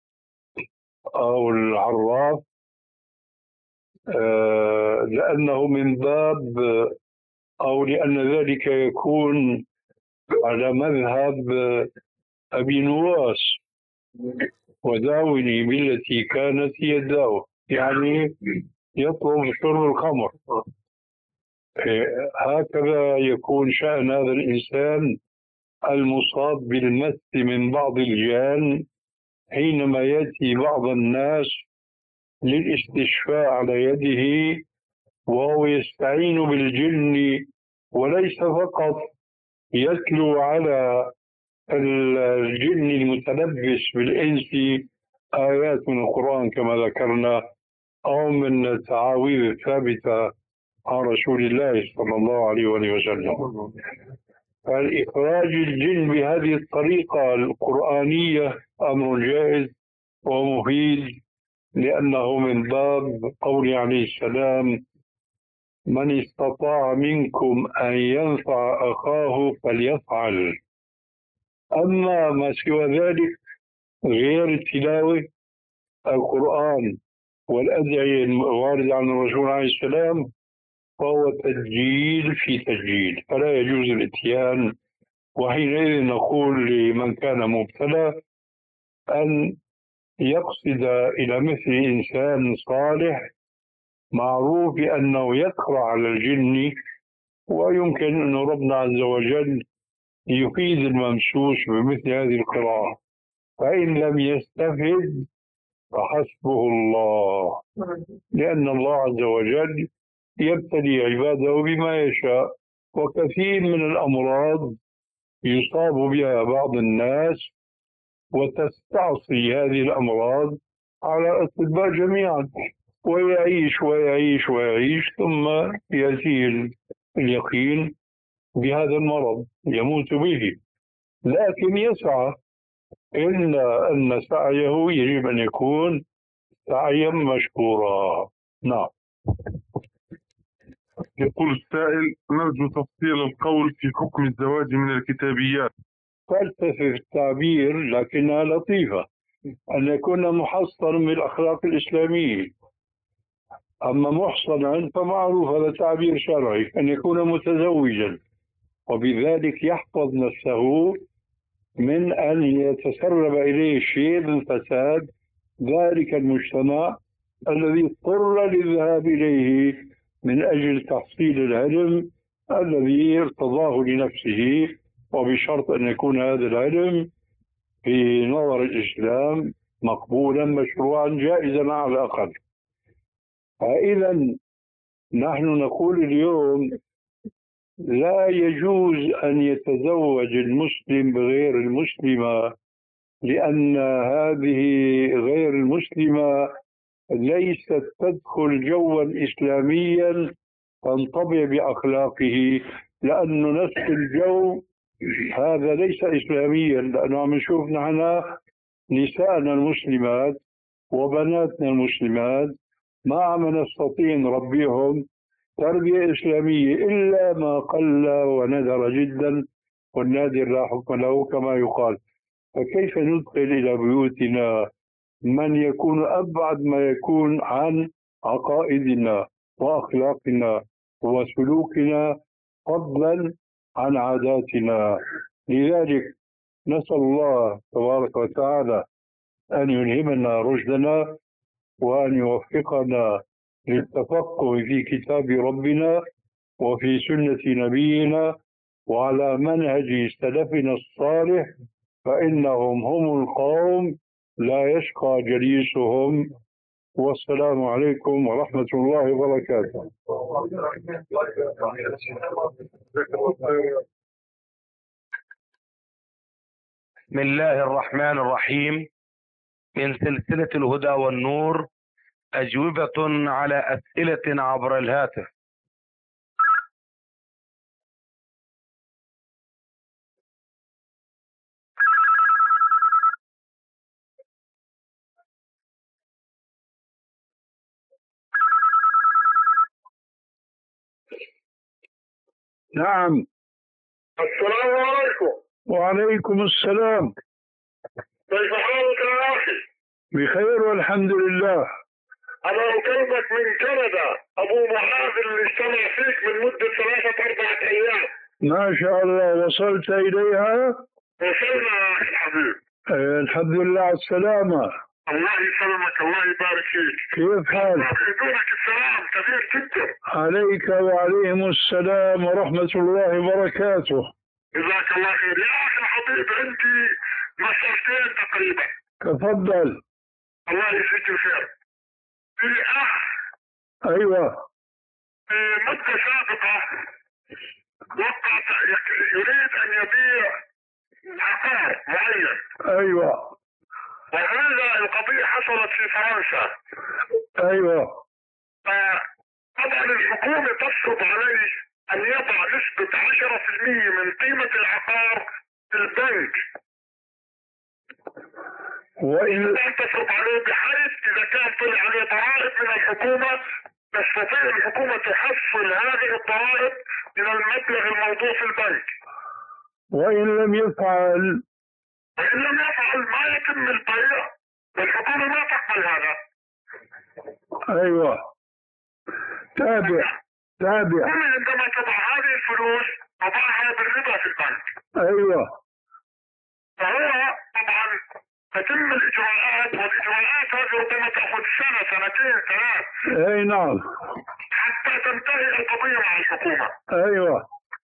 C: أو العراف، لأنه من باب أو لأن ذلك يكون على مذهب أبي نواس: وداوني بالتي كانت يداه، يعني يطلب شرب الخمر. هكذا يكون شأن هذا الإنسان المصاب بالمس من بعض الجان حينما يأتي بعض الناس للاستشفاء على يده وهو يستعين بالجن، وليس فقط يتلو على الجن المتلبس بالإنس آيات من القرآن كما ذكرنا أو من التعاويذ الثابتة عن رسول الله صلى الله عليه وسلم. فالإخراج الجن بهذه الطريقة القرآنية أمر جائز ومفيد، لأنه من باب قول عليه السلام: من استطاع منكم أن ينفع أخاه فليفعل. أما ما سوى ذلك غير التلاوة، القرآن والأدعية الواردة عن الرسول عليه السلام، فهو تسجيل في تسجيل، فلا يجوز الاتيان. وحينئذ نقول لمن كان مبتلى أن يقصد إلى مثل إنسان صالح معروف بأنه يقرأ على الجن، ويمكن أن ربنا عز وجل يفيد الممسوس بمثل هذه القراءة، فإن لم يستفد فحسبه الله، لأن الله عز وجل يبتلي عباده بما يشاء. وكثير من الأمراض يصاب بها بعض الناس وتستعصي هذه الأمراض على الأطباء جميعا، ويعيش ويعيش ويعيش ثم يأتيه اليقين بهذا المرض يموت به، لكن يسعى، إلا أن سعيه يجب أن يكون سعيا مشكورا. نعم.
B: يقول السائل: نرجو تفصيل القول في حكم الزواج من الكتابيات.
C: فلسفة التعبير لكنها لطيفة، أن يكون محصنا بالأخلاق الإسلامية. أما محصنا فمعروف هذا تعبير شرعي، أن يكون متزوجا، وبذلك يحفظ نفسه من أن يتسرب إليه شيء من فساد ذلك المجتمع الذي اضطر للذهاب إليه من أجل تحصيل العلم الذي ارتضاه لنفسه، وبشرط أن يكون هذا العلم في نظر الإسلام مقبولا مشروعا جائزا على الأقل. فإذا نحن نقول اليوم لا يجوز أن يتزوج المسلم بغير المسلمة، لأن هذه غير المسلمة ليست تدخل جوا إسلاميا تنطبع بأخلاقه، لأن نفس الجو هذا ليس إسلاميا. لأنه عم نشوف نحن نسائنا المسلمات وبناتنا المسلمات ما عم نستطيع نربيهم تربية إسلامية إلا ما قل وندر جدا، والنادر لا حكم له كما يقال. فكيف ندخل إلى بيوتنا من يكون أبعد ما يكون عن عقائدنا وأخلاقنا وسلوكنا فضلا عن عاداتنا؟ لذلك نسأل الله تبارك وتعالى أن يلهمنا رشدنا وأن يوفقنا للتفقه في كتاب ربنا وفي سنة نبينا وعلى منهج سلفنا الصالح، فإنهم هم القوم لا يشقى جليسهم. والسلام عليكم ورحمة الله وبركاته.
G: بسم الله الرحمن الرحيم. من سلسلة الهدى والنور، أجوبة على أسئلة عبر الهاتف.
C: نعم.
B: السلام عليكم.
C: وعليكم السلام.
B: كيف حالك يا أخي؟
C: بخير والحمد لله.
B: أنا أكلمك من كندا، أبو معاذ اللي استمع فيك من مدة ثلاثة أربعة أيام.
C: ما شاء الله، وصلت إليها؟
B: وصلنا يا أخي الحبيب.
C: آه الحمد لله على السلامة.
B: الله يسلمك، الله يبارك فيك.
C: كيف حالك؟
B: يدونك السلام كثير جدا.
C: عليك وعليهم السلام ورحمة الله وبركاته.
B: جزاك الله خير يا أخي الحبيب. عندي مسألتين تقريبا.
C: تفضل.
B: الله يجزيك الخير. في أخ
C: أيوة.
B: في مدة سابقة وقع يريد أن يبيع عقار معين.
C: أيوة.
B: وهذا القضية حصلت في فرنسا.
C: أيوة.
B: فطبعا الحكومة تفرض عليه أن يضع نسبة عشرة في المية من قيمة العقار في البنك،
C: وإن
B: تفرض عليه، بحيث إذا كان طلع عليه ضرائب من الحكومة تستطيع الحكومة تحصل هذه الضرائب من المبلغ الموضوع في البنك.
C: وإن لم يفعل
H: وإن لم يفعل ما يتم البيع والحكومة ما تقبل هذا.
C: أيوة تابع تابع.
H: هم عندما تضع هذه الفلوس تضعها بالربا في البنك.
C: أيوة.
H: فهو طبعا تتم الإجراءات، والإجراءات هذه ربما تأخذ سنة سنتين ثلاث.
C: أي نعم.
H: حتى تنتهي القضية مع الحكومة.
C: أيوة.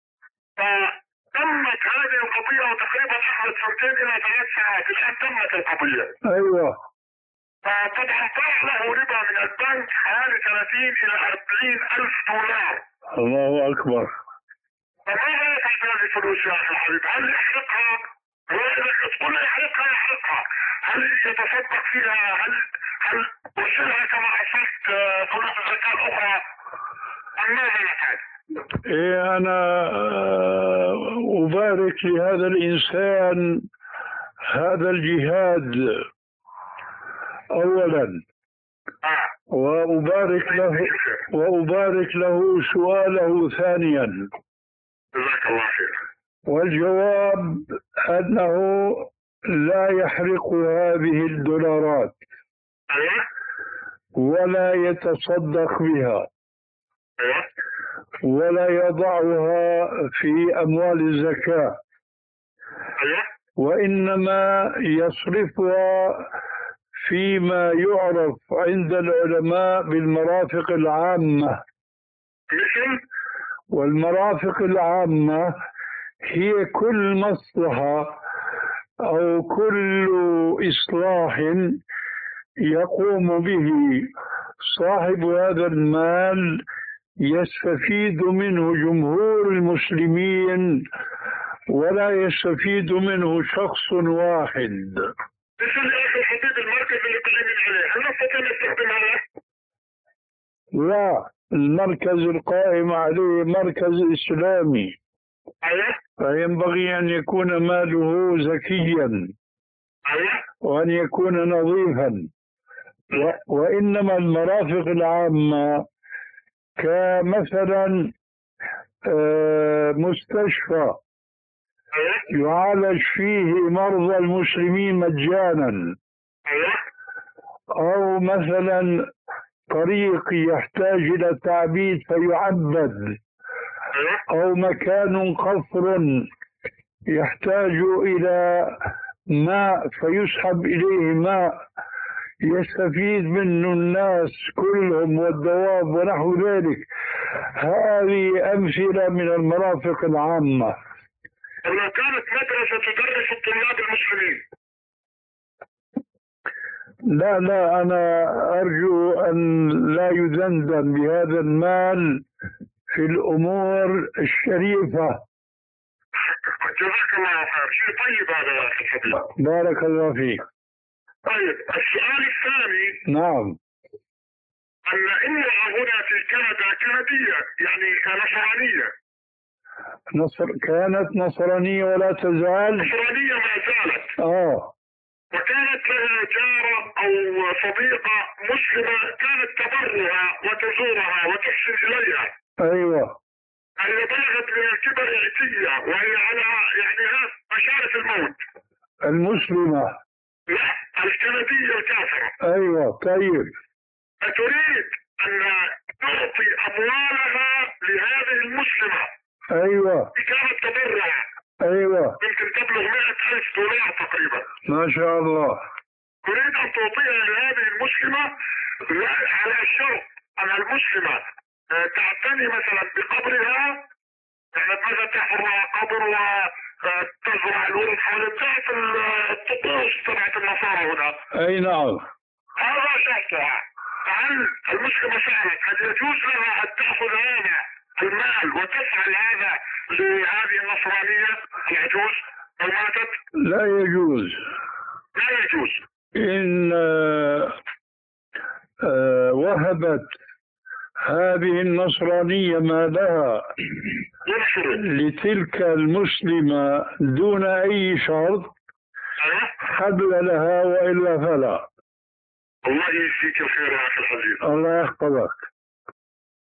H: فتمت هذه القضية وتقريبا أخذت سنتين إلى ثلاث ساعات، الآن تمت القضية.
C: أيوة.
H: فطبعا طلع له ربا من البنك حوالي ثلاثين إلى أربعين ألف دولار.
C: الله أكبر.
H: فماذا يفعل بهذه الفلوس يا أخي الحبيب؟ هل يحرقها؟ هو إذا تقول يحرقها يحرقها. هل يتصدق فيها؟ هل هل يرسلها كما أصبت فلوس الزكاة الأخرى؟ أم ماذا يفعل؟
C: إيه أنا أبارك لهذا الإنسان هذا الجهاد أولا، وأبارك له وأبارك له سؤاله ثانيا.
H: جزاك الله خير.
C: والجواب أنه لا يحرق هذه الدولارات ولا يتصدق بها ولا يضعها في أموال الزكاة، وإنما يصرفها فيما يعرف عند العلماء بالمرافق العامة. والمرافق العامة هي كل مصلحة أو كل إصلاح يقوم به صاحب هذا المال يستفيد منه جمهور المسلمين ولا يستفيد منه شخص واحد.
H: مثل يا أخي الحبيب المركز اللي قائمين عليه، هل نستطيع نستخدم هذا؟
C: لا، المركز القائم عليه مركز إسلامي.
H: أيوه.
C: فينبغي أن يكون ماله زكيا.
H: أيوه.
C: وأن يكون نظيفا. و... وإنما المرافق العامة كمثلا مستشفى يعالج فيه مرضى المسلمين مجانا، أو مثلا طريق يحتاج إلى تعبيد فيعبد، أو مكان قصر يحتاج إلى ماء فيسحب إليه ماء يستفيد منه الناس كلهم والدواب ونحو ذلك. هذه أمثلة من المرافق العامة.
H: لو كانت مدرسة تدرس الطلاب المسلمين.
C: لا لا أنا أرجو أن لا يدندن بهذا المال في الأمور الشريفة.
H: جزاك الله خير، شيء طيب هذا يا أخي الحبيب.
C: بارك الله فيك.
H: طيب السؤال الثاني.
C: نعم.
H: أن امرأة هنا في كندا كندية يعني كنصرانية.
C: نصر كانت نصرانية ولا تزال؟
H: نصرانية ما زالت.
C: آه.
H: وكانت لها جارة أو صديقة مسلمة كانت تبرها وتزورها وتحسن إليها.
C: أيوة.
H: هي بلغت من الكبر عتية وهي على يعني مشارف الموت.
C: المسلمة.
H: لا الكندية الكافرة.
C: أيوة طيب.
H: أتريد أن تعطي أموالها لهذه المسلمة.
C: أيوة.
H: كانت تبرها.
C: أيوة.
H: يمكن تبلغ مئة ألف دولار تقريبا.
C: ما شاء الله.
H: تريد أن تعطيها لهذه المسلمة على شرط أن المسلمة تعتني مثلا بقبرها، يعني مثلا تحفر لها قبر وتزرع الورد حول بتاعت الطقوس تبعت النصارى هنا.
C: أي نعم.
H: هذا شرطها. هل المسلمة سألت هل يجوز لها أن تأخذ هذا المال وتفعل هذا لهذه النصرانية؟ هل يجوز لو ماتت؟
C: لا يجوز.
H: لا يجوز.
C: إن آه آه وهبت هذه النصرانية مالها لتلك المسلمة دون أي شرط حبل لها وإلا فلا.
H: الله يجزيك الخير يا أخي العزيز.
C: الله يحفظك.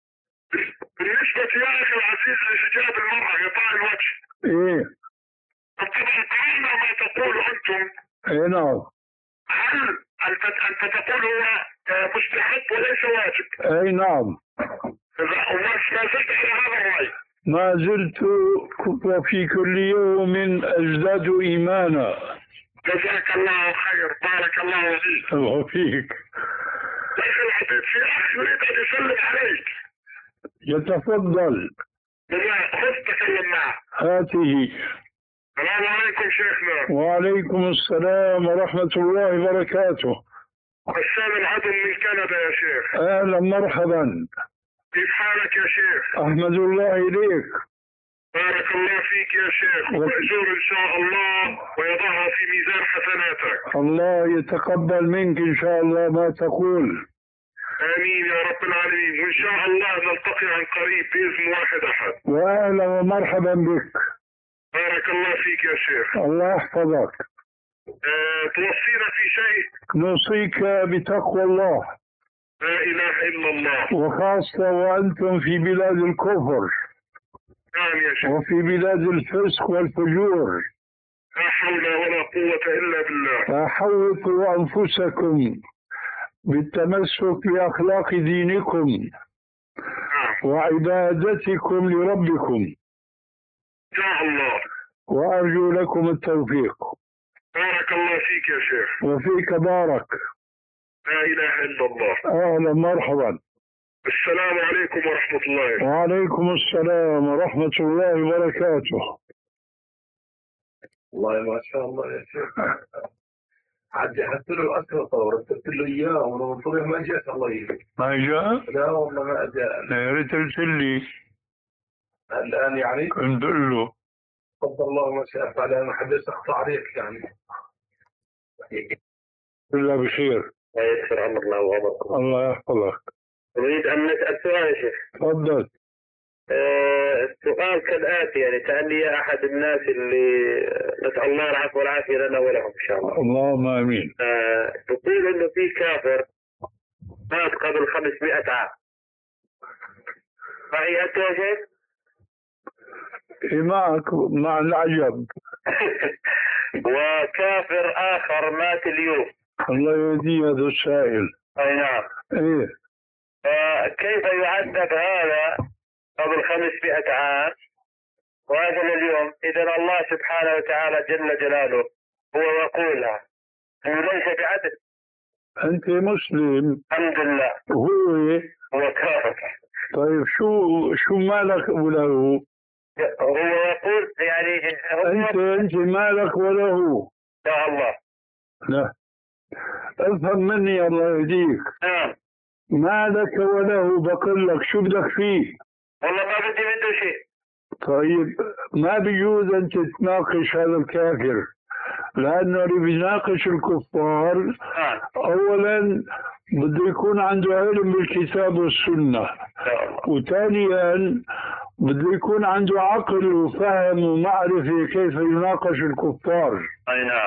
H: بالنسبة يا أخي العزيز لحجاب المرأة غطاء الوجه.
C: إيه؟
H: طبعا قرأنا ما تقول أنتم.
C: اي نعم.
H: هل أنت أنت تقول هو مستحب وليس واجب؟
C: اي نعم.
H: إذا ما زلت على هذا الرأي.
C: ما زلت وفي كل يوم أزداد إيمانا.
H: جزاك الله خير، بارك الله فيك.
C: الله فيك.
H: ليس الحبيب، في أخ يريد أن يسلم عليك.
C: يتفضل.
H: بالله خذ تكلم معه.
C: هاته.
H: السلام عليكم شيخنا.
C: وعليكم السلام ورحمة الله وبركاته.
H: بسام العدل من كندا يا شيخ.
C: أهلا مرحبا.
H: كيف حالك يا شيخ؟
C: أحمد الله إليك.
H: بارك الله فيك يا شيخ، وأجور إن شاء الله ويضعها في ميزان حسناتك.
C: الله يتقبل منك إن شاء الله ما تقول.
H: آمين يا رب العالمين، وإن شاء الله نلتقي عن قريب بإذن واحد أحد.
C: وأهلا ومرحبا بك.
H: بارك الله فيك يا شيخ.
C: الله يحفظك.
H: أه توصينا في شيء؟
C: نوصيك بتقوى الله.
H: لا إله إلا الله.
C: وخاصة وأنتم في بلاد الكفر.
H: نعم يا شيخ.
C: وفي بلاد الفسق والفجور.
H: لا حول ولا قوة إلا بالله.
C: فحوطوا أنفسكم بالتمسك بأخلاق دينكم وعبادتكم لربكم.
H: يا الله.
C: وأرجو لكم التوفيق.
H: بارك الله فيك يا شيخ.
C: وفيك بارك.
H: لا إله إلا الله.
C: أهلا مرحبا.
H: السلام عليكم ورحمة الله.
C: وعليكم السلام ورحمة الله وبركاته.
I: والله ما شاء الله يا شيخ. عاد حتى له الأسرة ورتبت له إياه ولو طلع ما جاء الله يهديك.
C: ما جاء؟
I: لا والله ما جاء.
C: يا ريت ترسل لي.
I: الآن يعني؟
C: كنت أقول له.
I: قدر الله ما شاء فعل، أنا حبيت أقطع عليك يعني.
C: بالله بخير.
H: لا يسر عمر الله وعمركم.
C: الله يحفظك.
H: أريد أن نسأل سؤال يا شيخ.
C: تفضل.
H: آه السؤال كالآتي، يعني سألني يا أحد الناس اللي نسأل الله العفو والعافية لنا ولهم إن شاء الله.
C: اللهم آمين.
H: آه تقول إنه في كافر مات قبل خمسمائة عام. معي أنت يا شيخ؟
C: معك مع العجب.
H: وكافر آخر مات اليوم.
C: الله يهدي هذا السائل.
H: أي نعم.
C: إيه.
H: فكيف يعذب هذا قبل خمسمائة عام وهذا اليوم؟ إذا الله سبحانه وتعالى جل جلاله هو يقولها هو ليس بعدل.
C: أنت مسلم.
H: الحمد لله.
C: هو
H: هو كافر.
C: طيب شو شو مالك وله؟
H: هو يقول يعني هو
C: أنت أنت مالك وله.
H: يا الله.
C: لا افهم مني الله يهديك.
H: نعم.
C: مالك وله بقول لك شو بدك فيه؟
H: والله ما بدي منه شيء.
C: طيب ما بيجوز أن تتناقش هذا الكافر، لأنه اللي بيناقش الكفار
H: نعم.
C: أولا بده يكون عنده علم بالكتاب والسنة، وثانيا بده يكون عنده عقل وفهم ومعرفة كيف يناقش الكفار.
H: أي نعم.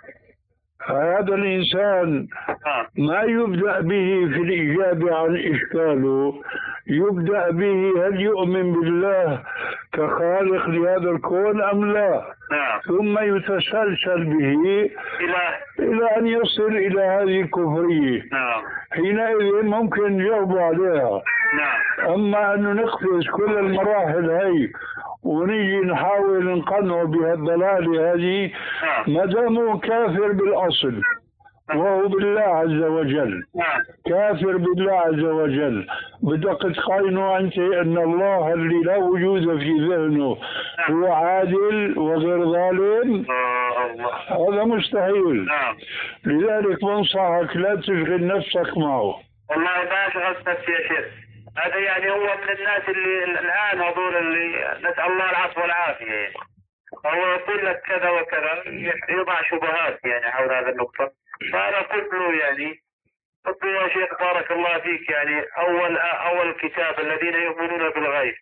C: فهذا الإنسان ما يبدأ به في الإجابة عن إشكاله، يبدأ به هل يؤمن بالله كخالق لهذا الكون أم لا.
H: نعم.
C: ثم يتسلسل به
H: إلى
C: إلى أن يصل إلى هذه الكفرية.
H: نعم.
C: حينئذ ممكن نجاوب عليها.
H: نعم.
C: أما أنه نقفز كل المراحل هي ونيجي نحاول نقنعه بهالضلالة هذه ما دامه كافر بالأصل وهو بالله عز وجل. كافر بالله عز وجل بدك تقاينه أنت أن الله اللي لا وجود في ذهنه هو عادل وغير ظالم؟ هذا مستحيل. لذلك بنصحك لا تشغل نفسك معه.
H: والله ما شغلت نفسي يا شيخ، هذا يعني هو من الناس اللي الآن هذول اللي نسأل الله العفو والعافية يعني. هو يقول لك كذا وكذا، يضع شبهات يعني حول هذا النقطة. فأنا قلت له يعني قلت له يا شيخ بارك الله فيك، يعني أول أول كتاب الذين يؤمنون بالغيب،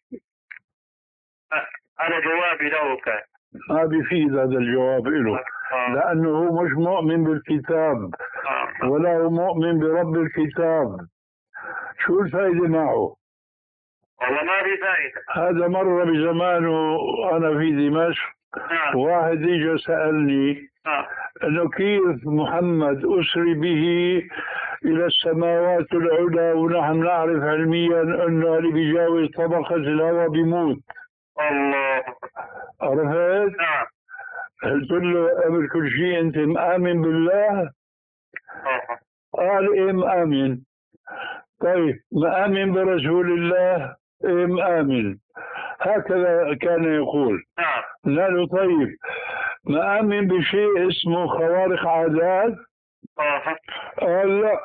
H: أنا جوابي له كان
C: ما بيفيد هذا الجواب له، لأنه هو مش مؤمن بالكتاب ولا هو مؤمن برب الكتاب. شو الفائدة معه؟
H: والله ما في فائدة.
C: هذا مر بزمانه أنا في دمشق واحد اجى سألني انه كيف محمد اسري به الى السماوات العلى ونحن نعرف علميا انه اللي بيجاوز طبقة الهواء بيموت.
H: الله.
C: عرفت؟
H: نعم.
C: قلت له قبل كل شيء انت مآمن بالله؟ قال ايه مآمن. طيب مآمن برسول الله؟ ايه مآمن. هكذا كان يقول. قلنا له طيب مآمن بشيء اسمه خوارق عادات؟ قال لا.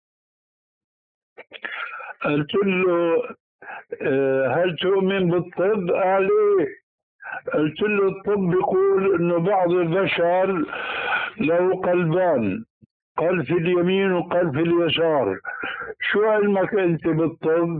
C: قلت له هل تؤمن بالطب؟ قال ايه. قلت له الطب يقول انه بعض البشر له قلبان، قلب في اليمين وقلب في اليسار. شو علمك انت بالطب؟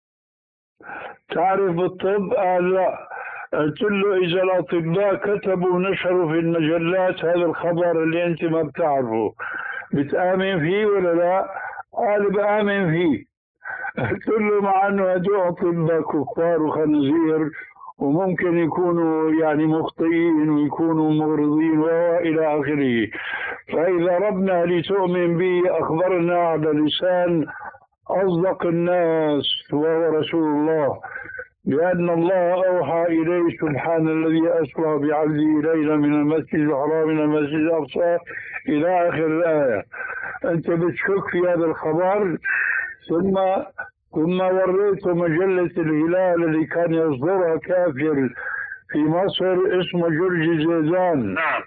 C: تعرف بالطب؟ قال لا. قلت له اذا الاطباء كتبوا ونشروا في المجلات هذا الخبر اللي انت ما بتعرفه بتآمن فيه ولا لا؟ قال بآمن فيه. قلت له مع انه هدول اطباء كفار وخنزير وممكن يكونوا يعني مخطئين ويكونوا مغرضين والى اخره، فاذا ربنا لتؤمن به اخبرنا على لسان اصدق الناس وهو رسول الله بأن الله أوحى إليه سبحان الذي أسرى بعبده ليلا من المسجد الحرام من المسجد الأقصى إلى آخر الآية. أنت بتشك في هذا الخبر. ثم ثم وريته مجلة الهلال اللي كان يصدرها كافر في مصر اسمه جورج زيدان.
H: نعم.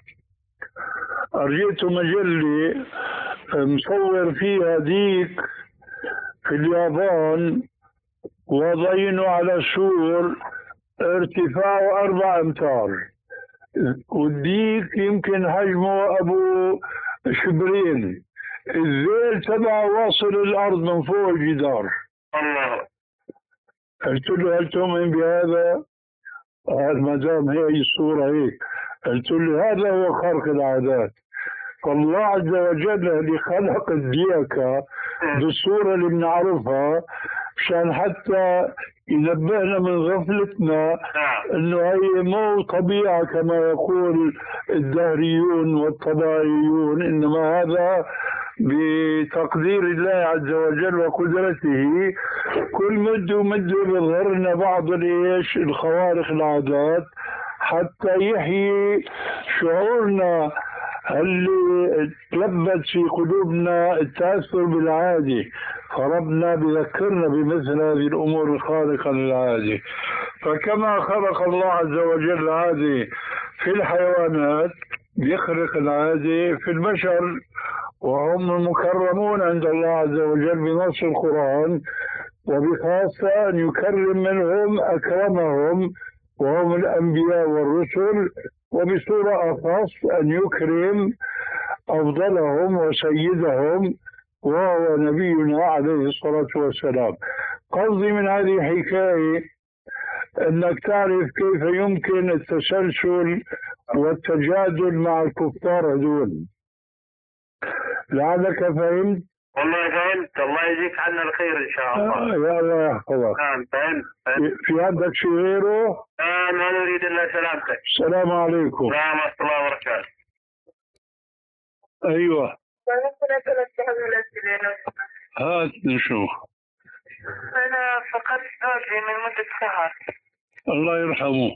C: أرجيته مجلة مصور فيها ديك في اليابان وضعينه على سور ارتفاعه أربع أمتار، والديك يمكن حجمه أبو شبرين، الذيل تبعه واصل الأرض من فوق الجدار.
H: الله.
C: قلت له هل تؤمن بهذا؟ قال ما دام هي الصورة هيك. قلت له هذا هو خرق العادات. فالله عز وجل اللي خلق الديكة بالصورة اللي بنعرفها مشان حتى ينبهنا من غفلتنا انه هي مو طبيعة كما يقول الدهريون والطبيعيون، انما هذا بتقدير الله عز وجل وقدرته. كل مد ومد يظهر لنا بعض الايش الخوارق العادات حتى يحيي شعورنا اللي تلبت في قلوبنا التأثر بالعادة، فربنا بذكرنا بمثل هذه الأمور الخارقة للعادة. فكما خلق الله عز وجل العادة في الحيوانات يخلق العادة في البشر، وهم مكرمون عند الله عز وجل بنص القرآن، وبخاصة أن يكرم منهم أكرمهم وهم الأنبياء والرسل، وبصورة أخص أن يكرم أفضلهم وسيدهم وهو نبينا عليه الصلاة والسلام. قصدي من هذه الحكاية أنك تعرف كيف يمكن التسلسل والتجادل مع الكفار هذول. لعلك فهمت؟
H: والله فهمت. الله يجزيك عنا الخير إن شاء الله.
C: آه يا الله يحفظك.
H: نعم فهمت. فهمت.
C: في عندك شيء غيره؟
H: آه ما نريد إلا سلامتك.
C: السلام عليكم.
H: السلام ورحمة الله وبركاته.
C: أيوه. هات نشوف.
J: أنا فقدت زوجي من مدة شهر.
C: الله يرحمه.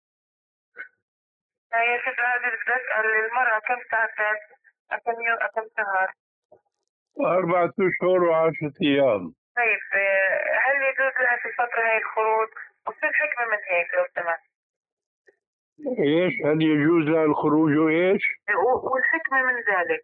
J: يا شيخ هذه بسأل المرأة كم تعتد؟ كم يوم كم شهر؟
C: أربعة أشهر وعشرة أيام.
J: طيب هل يجوز لها في الفترة هاي الخروج؟ وشو الحكمة من هيك لو سمحت؟
C: إيش؟ هل يجوز لها الخروج وإيش؟
J: والحكمة من ذلك؟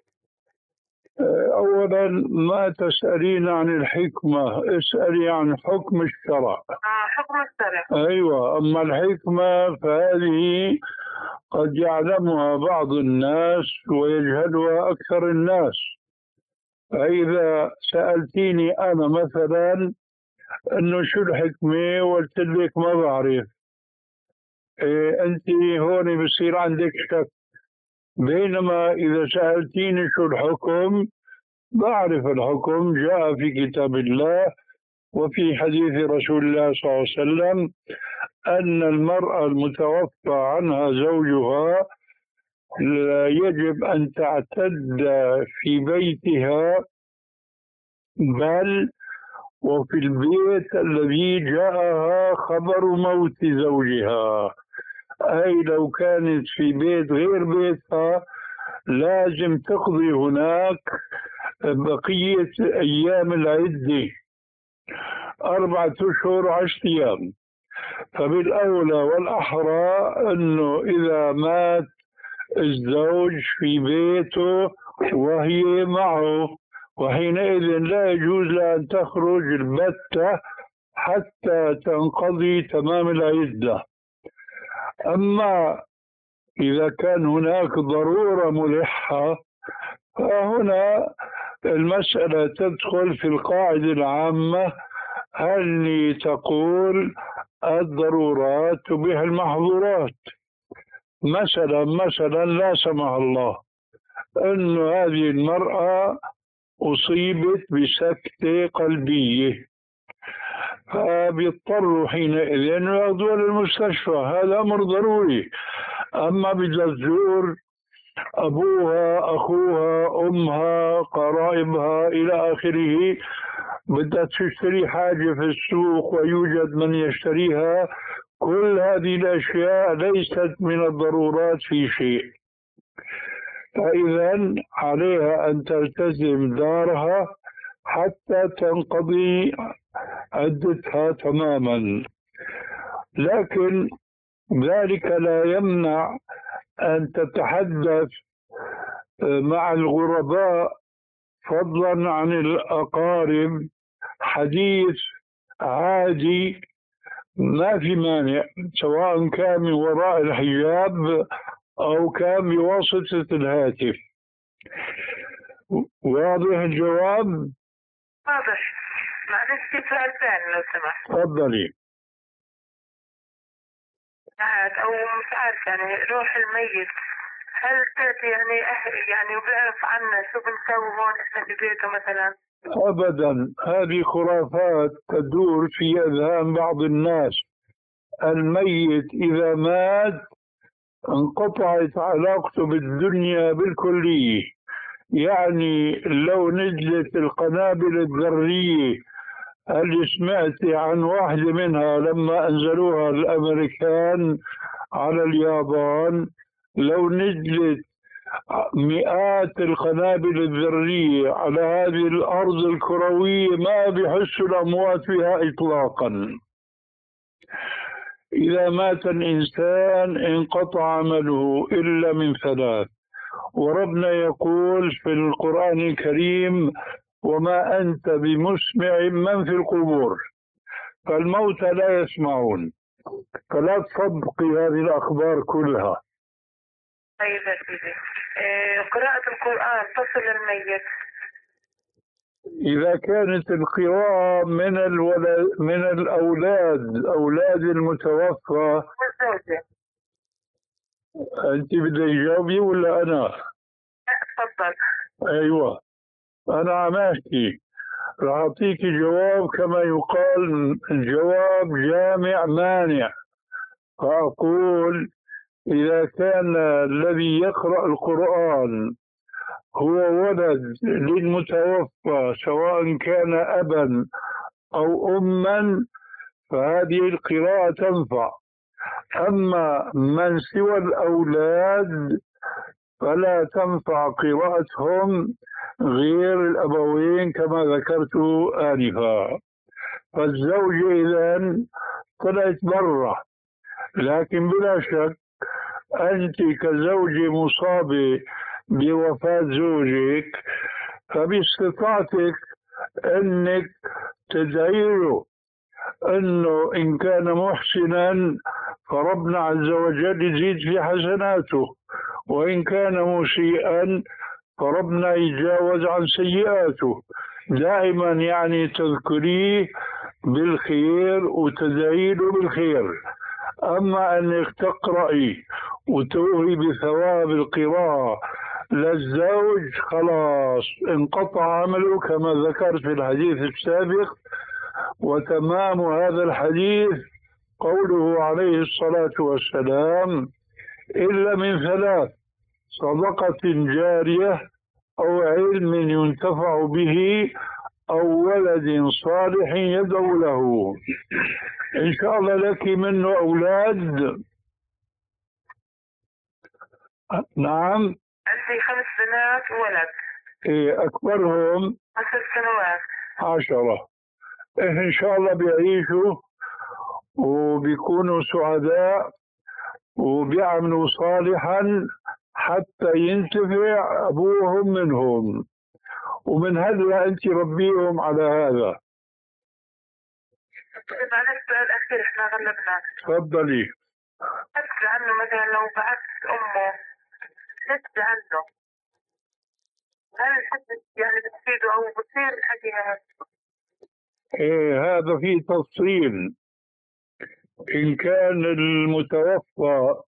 C: أولا ما تسألين عن الحكمة، اسألي عن حكم الشرع.
J: آه حكم الشرع.
C: أيوة. أما الحكمة فهذه قد يعلمها بعض الناس ويجهلها أكثر الناس. فإذا سألتيني أنا مثلا أنه شو الحكمة وقلت لك ما بعرف، إيه أنت هون بصير عندك شك. بينما إذا سألتيني شو الحكم بعرف الحكم، جاء في كتاب الله وفي حديث رسول الله صلى الله عليه وسلم أن المرأة المتوفى عنها زوجها لا يجب أن تعتد في بيتها، بل وفي البيت الذي جاءها خبر موت زوجها، أي لو كانت في بيت غير بيتها لازم تقضي هناك بقية أيام العدة، أربعة أشهر وعشرة أيام. فبالأولى والأحرى أنه إذا مات الزوج في بيته وهي معه، وحينئذ لا يجوز لها أن تخرج البتة حتى تنقضي تمام العدة. أما إذا كان هناك ضرورة ملحة فهنا المسألة تدخل في القاعدة العامة اللي تقول الضرورات تبيح المحظورات. مثلا مثلا لا سمح الله أن هذه المرأة أصيبت بسكتة قلبية، فبيضطروا حينئذ يأخذوها للمستشفى، هذا أمر ضروري. أما بدها تزور أبوها، أخوها، أمها، قرائبها إلى آخره، بدها تشتري حاجة في السوق ويوجد من يشتريها، كل هذه الأشياء ليست من الضرورات في شيء. فإذا عليها أن تلتزم دارها حتى تنقضي عدتها تماما، لكن ذلك لا يمنع أن تتحدث مع الغرباء فضلا عن الأقارب حديث عادي، ما في مانع، سواء كان من وراء الحجاب أو كان بواسطة الهاتف. واضح الجواب؟
J: واضح. معلش في سؤال ثاني لو سمحت.
C: تفضلي.
J: أو مش عارف يعني روح الميت هل تأتي يعني أهل يعني وبيعرف عنا شو بنسوي هون إحنا في بيته مثلا؟
C: أبدا، هذه خرافات تدور في أذهان بعض الناس. الميت إذا مات انقطعت علاقته بالدنيا بالكلية، يعني لو نزلت القنابل الذرية اللي سمعت عن واحدة منها لما أنزلوها الأمريكان على اليابان، لو نزلت مئات القنابل الذرية على هذه الأرض الكروية ما بيحسوا الأموات فيها إطلاقا. إذا مات الإنسان انقطع عمله إلا من ثلاث، وربنا يقول في القرآن الكريم وما أنت بمسمع من في القبور، فالموتى لا يسمعون، فلا تصدقي هذه الأخبار كلها.
J: طيب يا سيدي، قراءة القرآن تصل الميت؟
C: إذا كانت القراءة من الولد من الأولاد أولاد المتوفى
J: والزوجة،
C: أنت بدك تجاوبي ولا أنا؟
J: لا تفضل.
C: أيوة أنا عم أحكي، راح أعطيك جواب كما يقال جواب جامع مانع، فأقول إذا كان الذي يقرأ القرآن هو ولد للمتوفى سواء كان أبا أو أما فهذه القراءة تنفع. أما من سوى الأولاد فلا تنفع قراءتهم غير الأبوين كما ذكرت آنفا. فالزوجة إذن طلعت برا، لكن بلا شك أنت كزوجة مصابة بوفاة زوجك فباستطاعتك أنك تدعي له أنه إن كان محسنا فربنا عز وجل يزيد في حسناته، وإن كان مسيئا فربنا يتجاوز عن سيئاته. دائما يعني تذكريه بالخير وتدعيله بالخير. أما أنك تقرأي وتوهي بثواب القراءة للزوج خلاص انقطع عمله كما ذكرت في الحديث السابق. وتمام هذا الحديث قوله عليه الصلاة والسلام: إلا من ثلاث: صدقة جارية، أو علم ينتفع به، أو ولد صالح يدعو له. إن شاء الله لك منه أولاد. نعم.
J: عندي خمس بنات وولد.
C: إيه، أكبرهم
J: عشر سنوات.
C: عشرة. إيه، إن شاء الله بيعيشوا وبيكونوا سعداء وبيعملوا صالحا حتى ينتفع أبوهم منهم، ومن هذا أنت ربيهم على هذا.
J: معلش سؤال أخير، إحنا غلبناك.
C: تفضلي.
J: حكي عنه مثلا لو بعثت أمه حكي عنه، هل الحكي يعني بتفيده أو بتصير الحكي هذا؟
C: إيه، هذا فيه تفصيل. إن كان المتوفى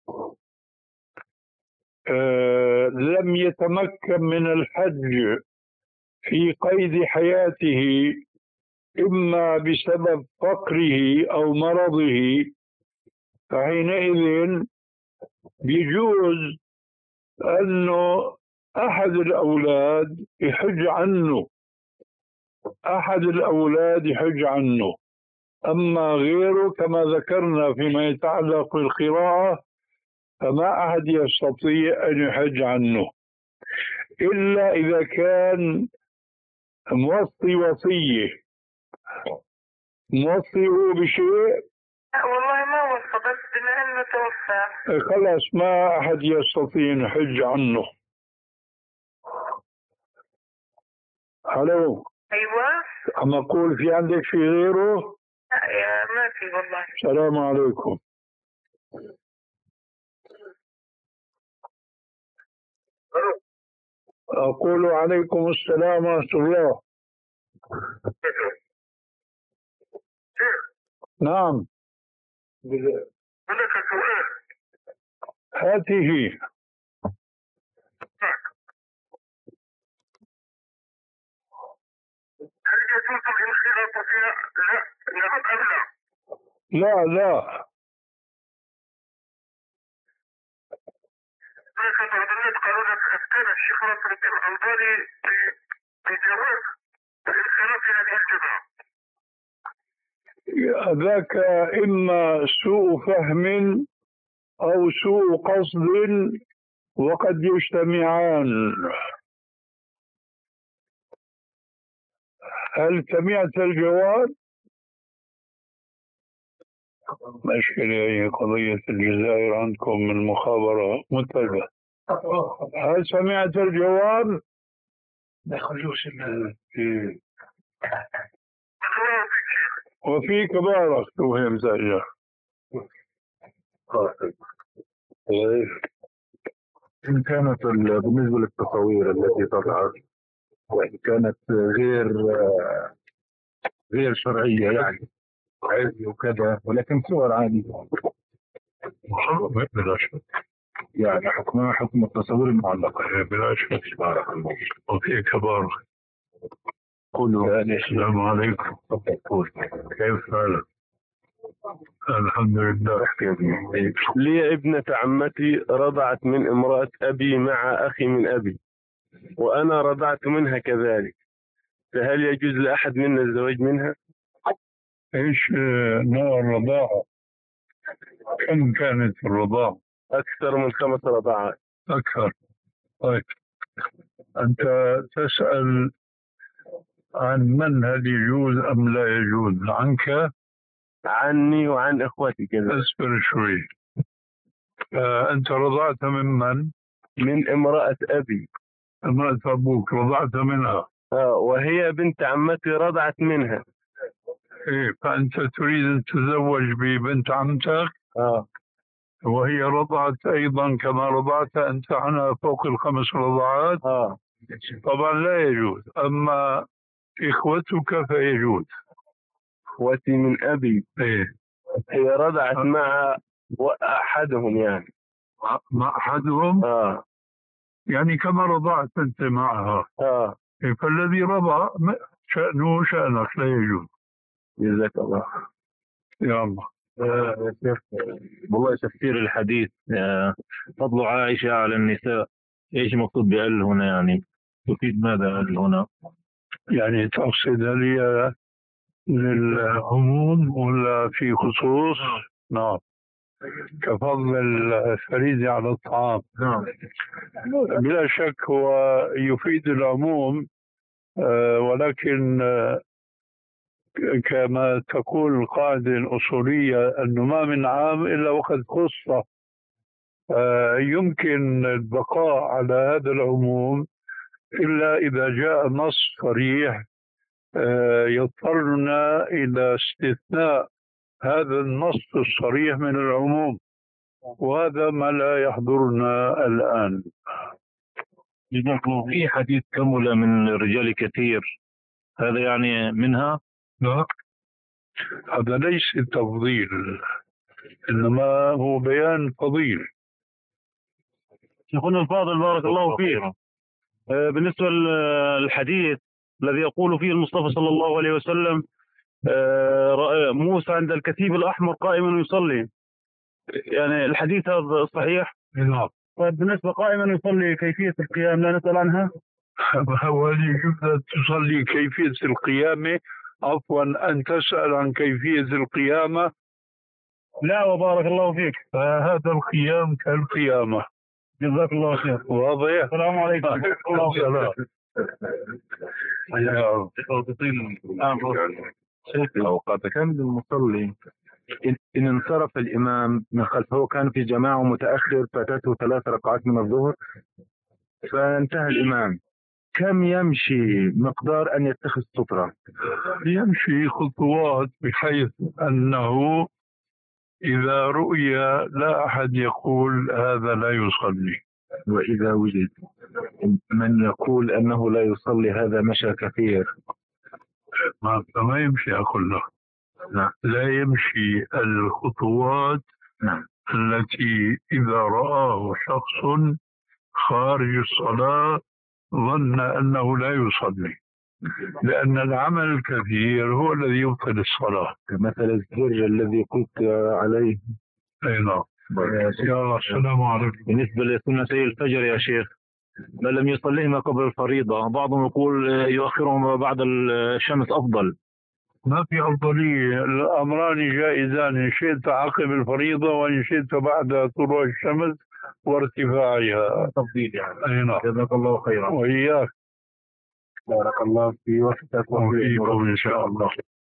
C: آه لم يتمكن من الحج في قيد حياته، إما بسبب فقره أو مرضه، فحينئذ بيجوز أنه أحد الأولاد يحج عنه، أحد الأولاد يحج عنه. أما غيره كما ذكرنا فيما يتعلق بالقراءة فما أحد يستطيع أن يحج عنه، إلا إذا كان موصي وصية، موصيه بشيء.
J: لا والله ما وصى، بس بما أنه توفى
C: خلاص ما أحد يستطيع أن يحج عنه. ألو.
J: أيوة.
C: عم أقول في عندك شيء غيره؟
J: لا يا ما في والله.
C: السلام عليكم. أقول عليكم السلام ورحمة الله. نعم.
H: لك سؤال.
C: هاته.
H: هل يجوز الانخراط فيها؟ لا، نعم أم لا؟
C: لا لا.
H: لك بعض الناس قالوا لك أفتى الشيخ ناصر الدين الألباني بجواز الانخراط في هذه الجماعة.
C: ذاك إما سوء فهم أو سوء قصد، وقد يجتمعان. هل سمعت الجواب؟ مشكلة هي قضية الجزائر عندكم من المخابرة متبع. هل سمعت الجواب؟
I: ما يخلوش.
C: وفيك بارك توهم زاجة.
K: إن كانت بالنسبة للتصاوير التي تظهر وإن كانت غير غير شرعية يعني عادي وكذا، ولكن صور عادية
C: بلا شك،
K: يعني حكمها حكم التصاوير المعلقة
C: بلا شك.
K: بارك الله.
C: وفيك بارك.
K: قولوا
C: السلام عليكم. كيف حالك؟ الحمد لله.
D: لي ابنة عمتي رضعت من امرأة أبي مع أخي من أبي، وأنا رضعت منها كذلك، فهل يجوز لأحد منا الزواج منها؟
C: إيش نوع الرضاعة؟ كم كانت الرضاعة؟
D: أكثر من خمس رضاعات.
C: أكثر. طيب أنت تسأل عن من هل يجوز أم لا يجوز؟ عنك؟
D: عني وعن إخوتي كذا.
C: أصبر شوي. آه أنت رضعت من من؟
D: من امرأة أبي.
C: امرأة أبوك رضعت منها؟
D: آه وهي بنت عمتي رضعت منها.
C: إيه، فأنت تريد أن تتزوج ببنت عمتك؟
D: آه.
C: وهي رضعت أيضا كما رضعت أنت عنها فوق الخمس رضعات؟
D: آه.
C: طبعا لا يجوز. أما إخوتك فيجوز.
D: إخوتي من أبي.
C: إيه.
D: هي رضعت مع أحدهم يعني.
C: مع أحدهم؟
D: آه.
C: يعني كما رضعت أنت معها.
D: آه.
C: إيه، فالذي رضع شأنه شأنك لا يجوز.
D: جزاك الله.
C: يا الله.
K: يا شيخ والله تفسير الحديث آه، فضل عائشة على النساء، ايش مقصود بأل هنا يعني؟ تفيد ماذا أل هنا؟
C: يعني تقصد هل هي للعموم ولا في خصوص؟ نعم، كفضل الفريضة على الطعام.
K: نعم
C: بلا شك هو يفيد العموم، آه، ولكن آه، كما تقول القاعدة الأصولية أنه ما من عام إلا وقد خص، آه، يمكن البقاء على هذا العموم إلا إذا جاء نص صريح آه، يضطرنا إلى استثناء هذا النص الصريح من العموم، وهذا ما لا يحضرنا الآن.
K: في حديث كمل من الرجال كثير، هذا يعني منها؟
C: لا، هذا ليس تفضيل، إنما هو بيان فضيل.
K: شيخنا الفاضل بارك الله فيك، آه، بالنسبة للحديث الذي يقول فيه المصطفى صلى الله عليه وسلم آه، رأى موسى عند الكثيب الأحمر قائما يصلي، يعني الحديث هذا صحيح؟
C: نعم.
K: طيب بالنسبة قائما يصلي كيفية القيام لا نسأل عنها؟
C: هو يجب تصلي كيفية القيامة، عفوا أن تسأل عن كيفية القيامة؟
K: لا وبارك الله فيك.
C: فهذا القيام كالقيامة.
K: جزاك الله خير.
C: واضح؟
K: السلام عليكم.
C: السلام.
K: لو قد كان للمصلي إن, إن انصرف الإمام من خلفه، كان في جماعة متأخر فاتته ثلاث ركعات من الظهر فانتهى الإمام، كم يمشي مقدار أن يتخذ سترة؟
C: يمشي خطوات بحيث أنه إذا رؤي لا أحد يقول هذا لا يصلي.
K: وإذا وجد من يقول أنه لا يصلي هذا مشى كثير.
C: ما, ما يمشي أقول له.
K: نعم.
C: لا يمشي الخطوات.
K: نعم.
C: التي إذا رآه شخص خارج الصلاة ظن أنه لا يصلي، لأن العمل الكثير هو الذي يبطل الصلاة،
K: كمثل الزر الذي قلت عليه.
C: أي نعم. يا السلام عليكم.
K: بالنسبة لسنتي الفجر يا شيخ، ما لم يصليهما قبل الفريضة، بعضهم يقول يؤخرهما بعد الشمس أفضل.
C: ما في أفضلية، الأمران جائزان، إن شئت عقب الفريضة وإن شئت بعد طلوع الشمس وارتفاعها.
K: تفضيل يعني.
C: أي نعم.
K: جزاك الله خيرا.
C: وإياك.
K: بارك الله في وقتك
C: وفيكم إن شاء الله.